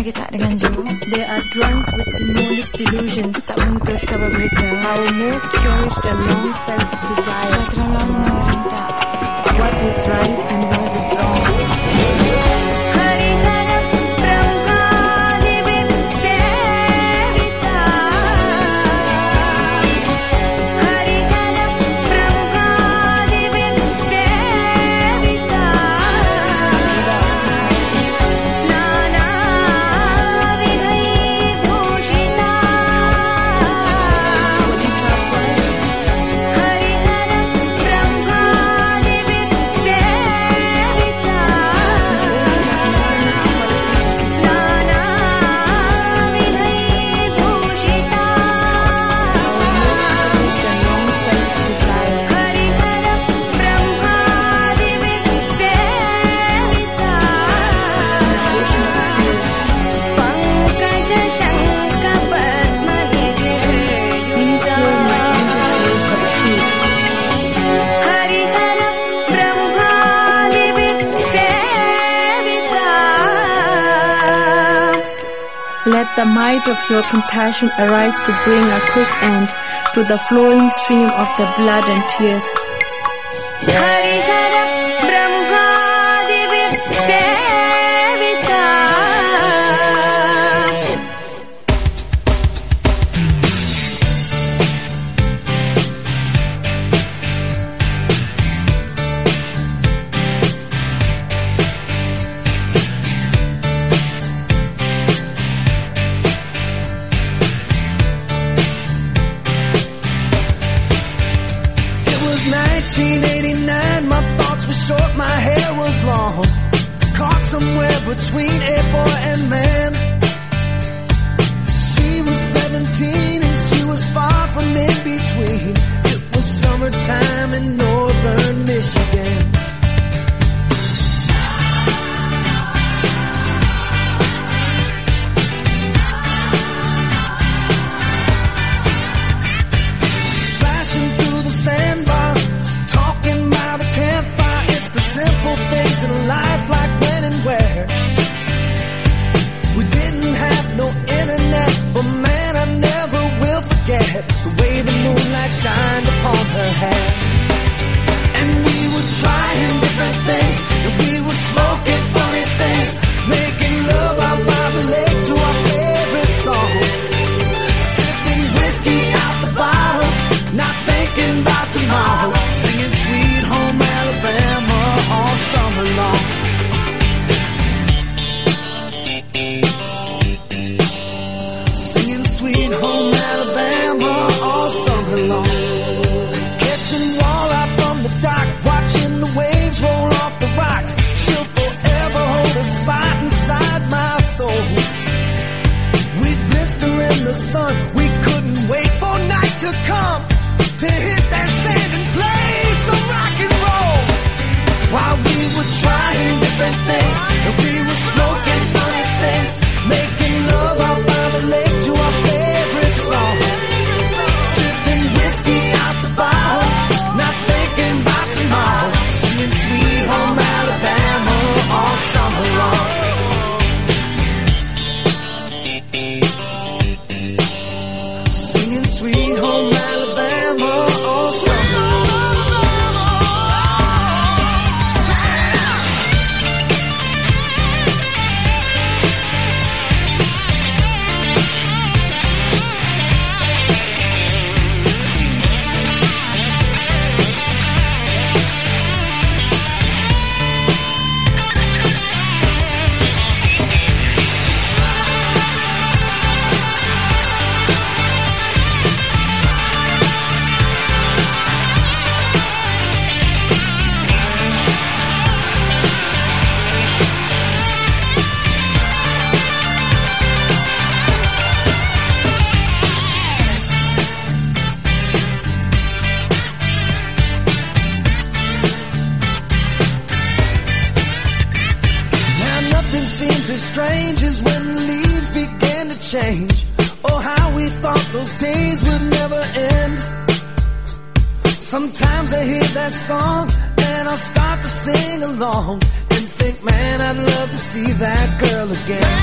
lagi tak dengan Joe? They are drunk with demonic delusions. Tak mahu teruskan mereka. Our most cherished and long-felt desire. Dah terlalu lama rentak. What is right and what is wrong? Let the might of your compassion arise to bring a quick end to the flowing stream of the blood and tears. nineteen eighty-nine, my thoughts were short, my hair was long, caught somewhere between a boy and man. She was seventeen and she was far from in between. It was summertime in northern Michigan. Splashing through the sandbar, talking by the campfire. It's the simple things in life, like when and where. We didn't have no internet, but man, I never will forget the way the moonlight shined upon her hair. And we were trying different things, and we were smoking funny things, making love out by the lake to our favorite song, sipping whiskey out the bottle, not thinking about tomorrow, singing Sweet Home Alabama all summer long. Singing Sweet Home Alabama all summer long. Catching walleye from the dock, watching the waves roll off the rocks. She'll forever hold a spot inside my soul. We'd blister in the sun, we couldn't wait for night to come to hit that sand and play some rock and roll. While we were trying different things, and we were smoking funny things, making love out by the lake to our favorite song, sipping whiskey out the bottle, not thinking about tomorrow, singing Sweet Home Alabama all summer long. Singing Sweet Home Alabama all summer long. Now nothing seems as strange as when the leaves began to change. Oh, how we thought those days would never end. Sometimes I hear that song and I'll start to sing along and think think, man, I'd love to see that girl again.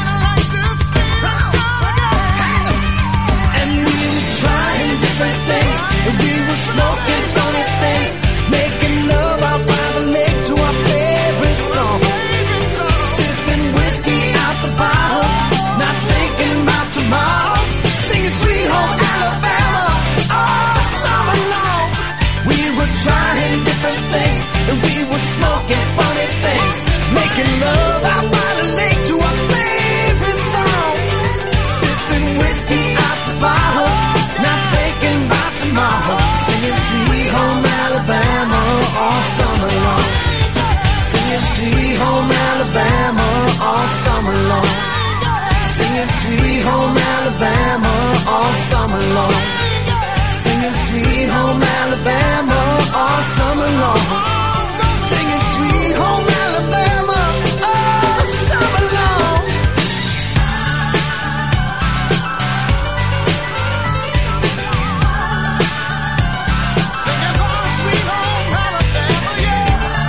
And we were trying different things, and we were smoking funny things, making love out by the lake to our favorite song, sipping whiskey out the bottle, not thinking about tomorrow, singing Sweet Home Alabama all summer long. We were trying different things, and we were smoking funny things, making love out by the lake to our favorite song, sipping whiskey out the bottle, not thinking about tomorrow, singing Sweet Home Alabama all summer long, singing Sweet Home Alabama all summer long, singing Sweet Home Alabama all summer long, singing Sweet Home Alabama all summer long, singing Sweet Home Alabama all summer long. Singing home, Sweet Home Alabama, yeah.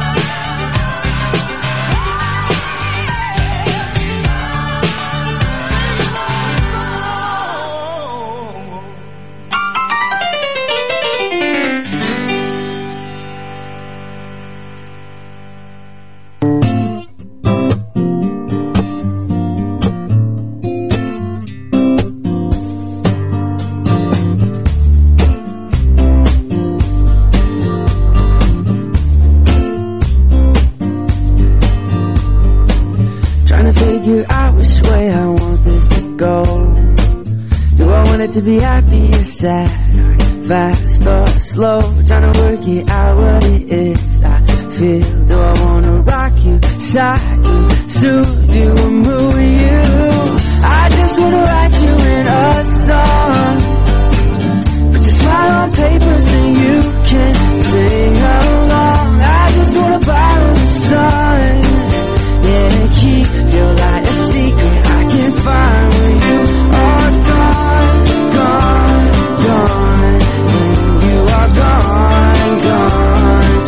Trying to figure out which way I want this to go. Do I want it to be happy or sad, or fast or slow? Trying to work it out what it is I feel. Do I wanna rock you, shock you, soothe you, or move you? I just wanna write you in a song, put your smile on paper so you can sing along. I just wanna bottle the sun, yeah, keep your light a secret I can't find when you are gone, gone, gone. When you are gone, gone,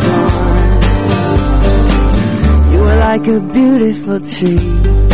gone. You are like a beautiful tree,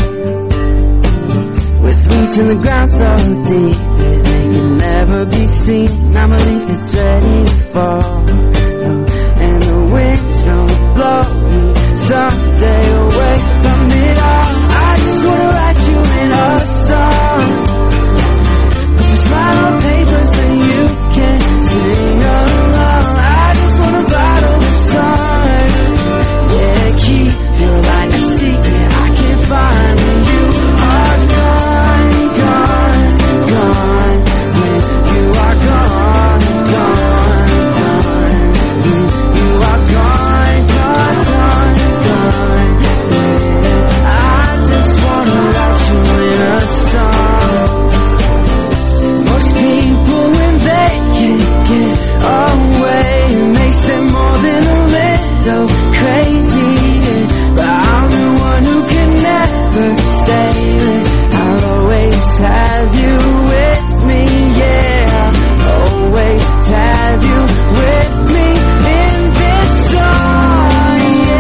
with roots in the ground so deep that they can never be seen. I'm a leaf that's ready to fall, and the wind's gonna blow me someday away from it all. I just wanna write you in a song, put your smile on paper so you can sing along. I just wanna bottle the sun, yeah, keep your light a secret I can't find when you are gone, gone, gone. When you are gone, gone, gone. When you are gone, gone, gone, gone. I just wanna write you in a song. Most people, when they can get away, it makes them more than a little crazy. But I'm the one who can never stay. I'll always have you with me, yeah. Always have you with me in this song,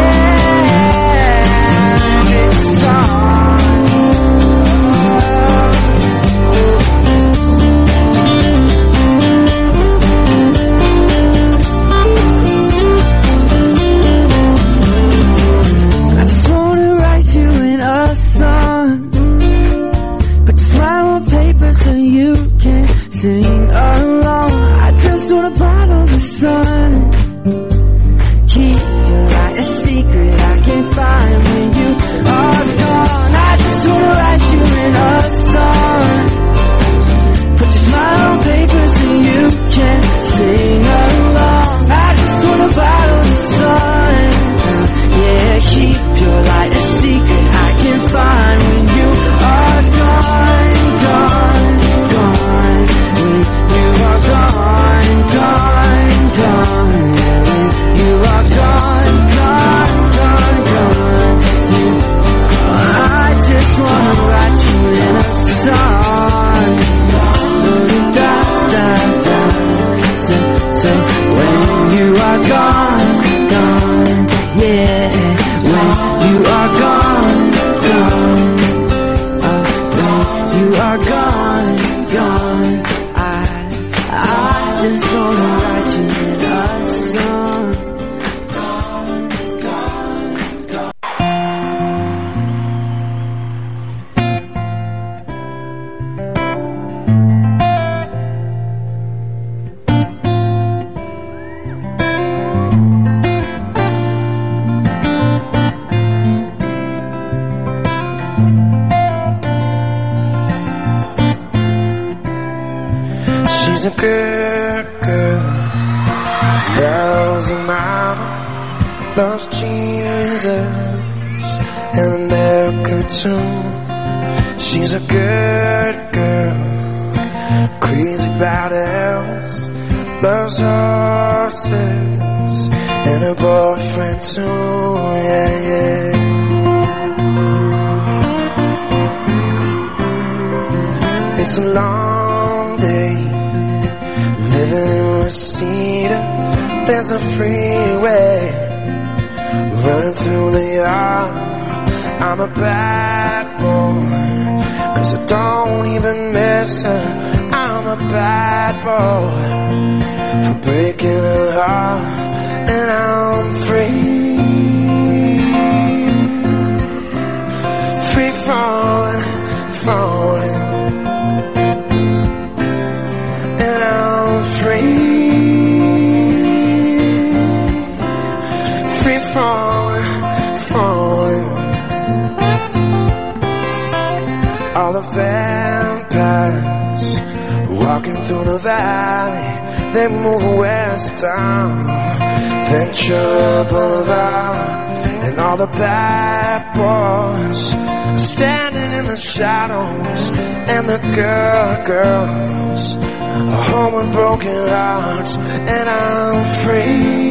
yeah. This song. She's a good girl, loves her mama, loves Jesus and America too. She's a good girl, crazy about else, loves horses and her boyfriend too. Yeah, yeah. It's a long day living in Reseda. There's a freeway running through the yard. I'm a bad boy, cause I don't even miss her. I'm a bad boy for breaking her heart. And I'm free, free falling, falling. And I'm free, free falling, falling. All the vampires walking through the valley, they move westbound, Ventura Boulevard. And all the bad boys are standing in the shadows, and the good girls are home with broken hearts. And I'm free,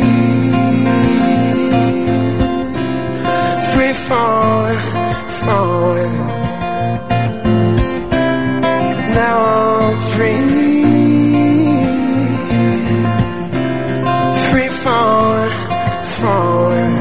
free falling, falling. Now I'm free, free falling, falling.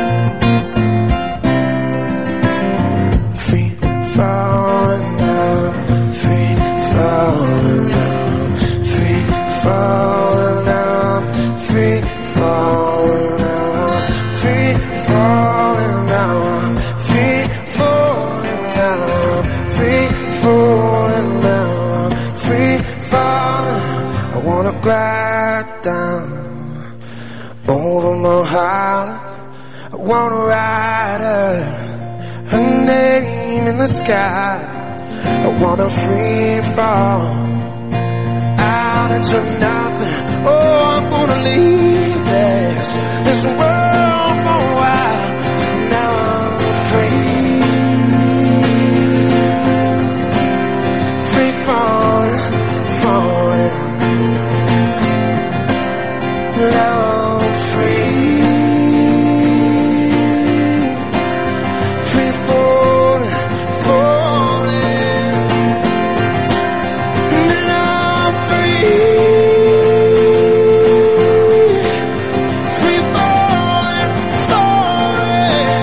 Free falling now, free falling now, free falling now, free falling now, free falling now, free falling now, free falling now. Free falling, I wanna glide down over my heart. I wanna ride her, her name in the sky. I wanna free fall out into nothing. Oh, I'm gonna leave this, this world for a while. Now I'm free, free falling, falling. Now I'm free, free falling, falling. Now I'm free, free falling, falling.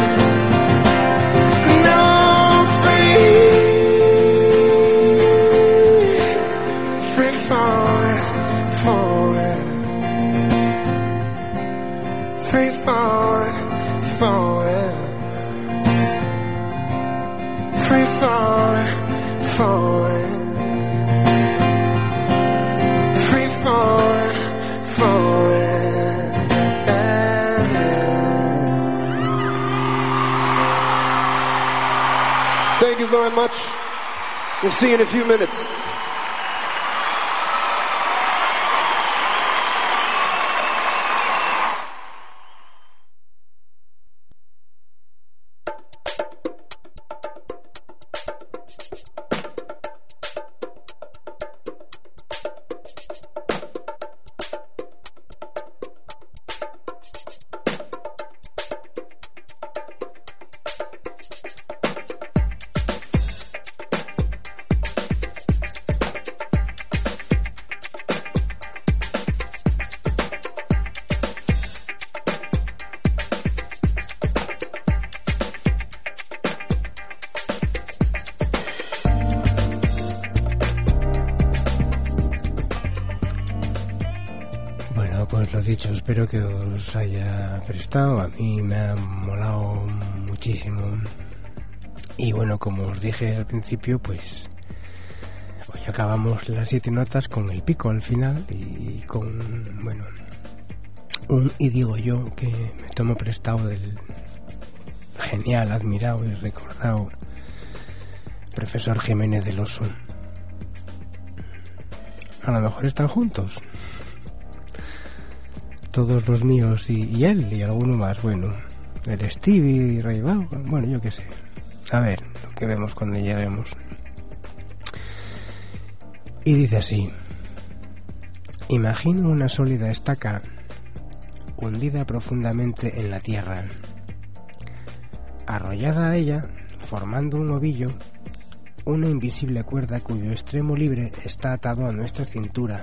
Now I'm free, free falling, falling. Free falling, falling. Free falling, falling. Free falling, falling. Thank you very much. We'll see you in a few minutes. Pues lo dicho, espero que os haya prestado. A mí me ha molado muchísimo. Y bueno, como os dije al principio, pues hoy acabamos las siete notas con el pico al final y con, bueno, un y digo yo que me tomo prestado del genial, admirado y recordado profesor Jiménez del Oso. a lo mejor están juntos. Todos los míos y, y él y alguno más, bueno, el Stevie y Ray Vaughan, bueno, yo qué sé. A ver, lo que vemos cuando lleguemos. Y dice así: imagino una sólida estaca hundida profundamente en la tierra. Arrollada a ella, formando un ovillo, una invisible cuerda cuyo extremo libre está atado a nuestra cintura.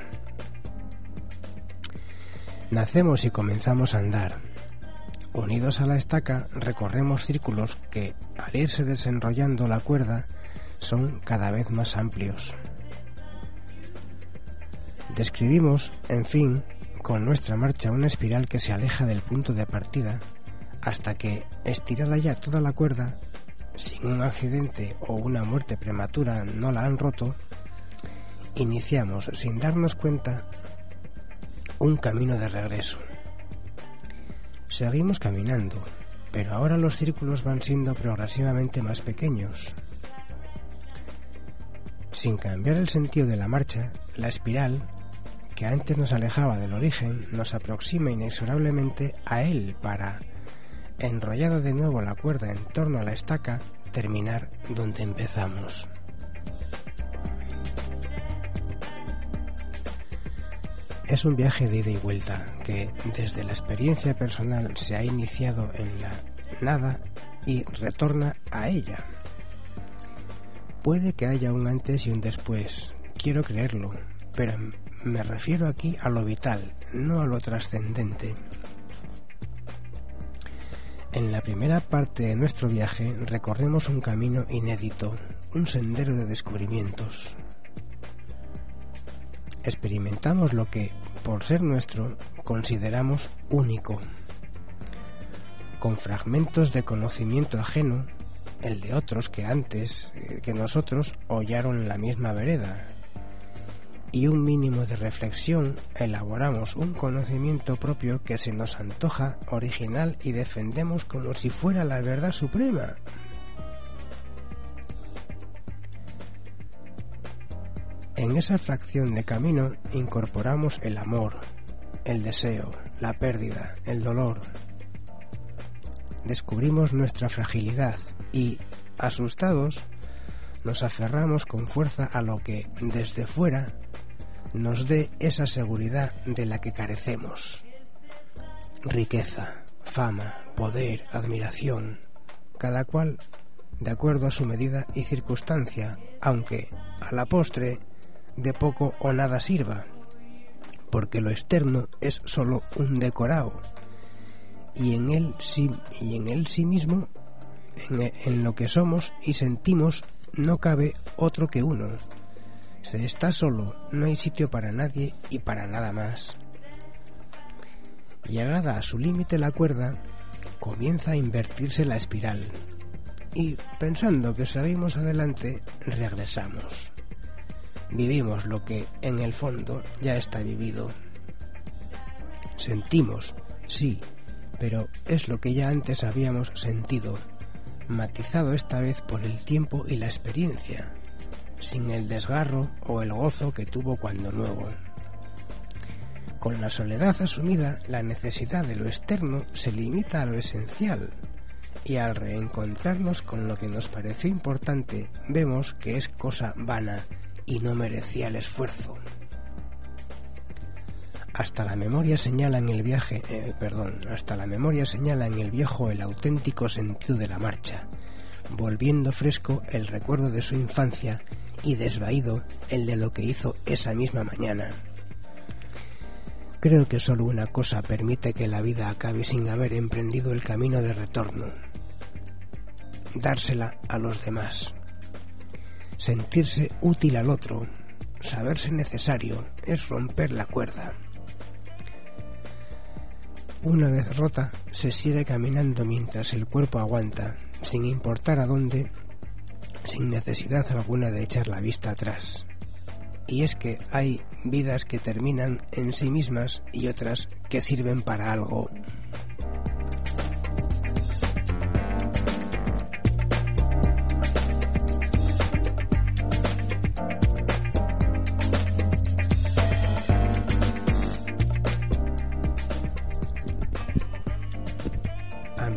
Nacemos y comenzamos a andar. Unidos a la estaca, recorremos círculos que, al irse desenrollando la cuerda, son cada vez más amplios. Describimos, en fin, con nuestra marcha una espiral que se aleja del punto de partida, hasta que, estirada ya toda la cuerda, sin un accidente o una muerte prematura no la han roto, iniciamos, sin darnos cuenta, un camino de regreso. Seguimos caminando, pero ahora los círculos van siendo progresivamente más pequeños. Sin cambiar el sentido de la marcha, la espiral, que antes nos alejaba del origen, nos aproxima inexorablemente a él para, enrollada de nuevo la cuerda en torno a la estaca, terminar donde empezamos. Es un viaje de ida y vuelta que, desde la experiencia personal, se ha iniciado en la nada y retorna a ella. Puede que haya un antes y un después, quiero creerlo, pero me refiero aquí a lo vital, no a lo trascendente. En la primera parte de nuestro viaje recorremos un camino inédito, un sendero de descubrimientos. Experimentamos lo que, por ser nuestro, consideramos único. Con fragmentos de conocimiento ajeno, el de otros que antes que nosotros hollaron la misma vereda. Y un mínimo de reflexión, elaboramos un conocimiento propio que se nos antoja original y defendemos como si fuera la verdad suprema. En esa fracción de camino incorporamos el amor, el deseo, la pérdida, el dolor. Descubrimos nuestra fragilidad y, asustados, nos aferramos con fuerza a lo que, desde fuera, nos dé esa seguridad de la que carecemos. Riqueza, fama, poder, admiración, cada cual de acuerdo a su medida y circunstancia, aunque, a la postre, de poco o nada sirva, porque lo externo es sólo un decorado, y en él sí, y en él sí mismo, en, en lo que somos y sentimos, no cabe otro que uno. Se está solo, no hay sitio para nadie y para nada más. Llegada a su límite la cuerda, comienza a invertirse la espiral, y pensando que seguimos adelante, regresamos. Vivimos lo que, en el fondo, ya está vivido. Sentimos, sí, pero es lo que ya antes habíamos sentido, matizado esta vez por el tiempo y la experiencia, sin el desgarro o el gozo que tuvo cuando nuevo. Con la soledad asumida, la necesidad de lo externo se limita a lo esencial, y al reencontrarnos con lo que nos pareció importante, vemos que es cosa vana y no merecía el esfuerzo. Hasta la memoria señala en el viaje, eh, perdón, hasta la memoria señala en el viejo el auténtico sentido de la marcha, volviendo fresco el recuerdo de su infancia y desvaído el de lo que hizo esa misma mañana. Creo que solo una cosa permite que la vida acabe sin haber emprendido el camino de retorno: dársela a los demás. Sentirse útil al otro, saberse necesario, es romper la cuerda. Una vez rota, se sigue caminando mientras el cuerpo aguanta, sin importar a dónde, sin necesidad alguna de echar la vista atrás. Y es que hay vidas que terminan en sí mismas y otras que sirven para algo.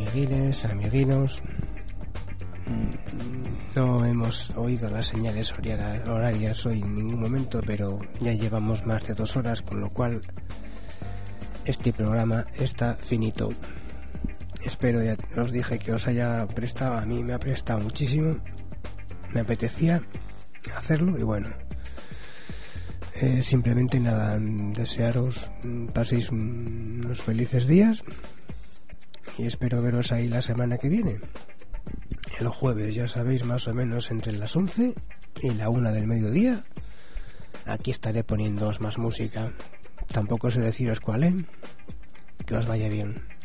amiguines, amiguinos. No hemos oído las señales horarias hoy en ningún momento, pero ya llevamos más de dos horas, con lo cual este programa está finito. Espero, ya os dije, que os haya prestado. A mí me ha prestado muchísimo, me apetecía hacerlo y bueno, eh, simplemente nada, desearos paséis unos felices días y espero veros ahí la semana que viene. El jueves, ya sabéis, más o menos entre las once y la una del mediodía. Aquí estaré poniéndoos más música. Tampoco sé deciros cuál, ¿eh? Que os vaya bien.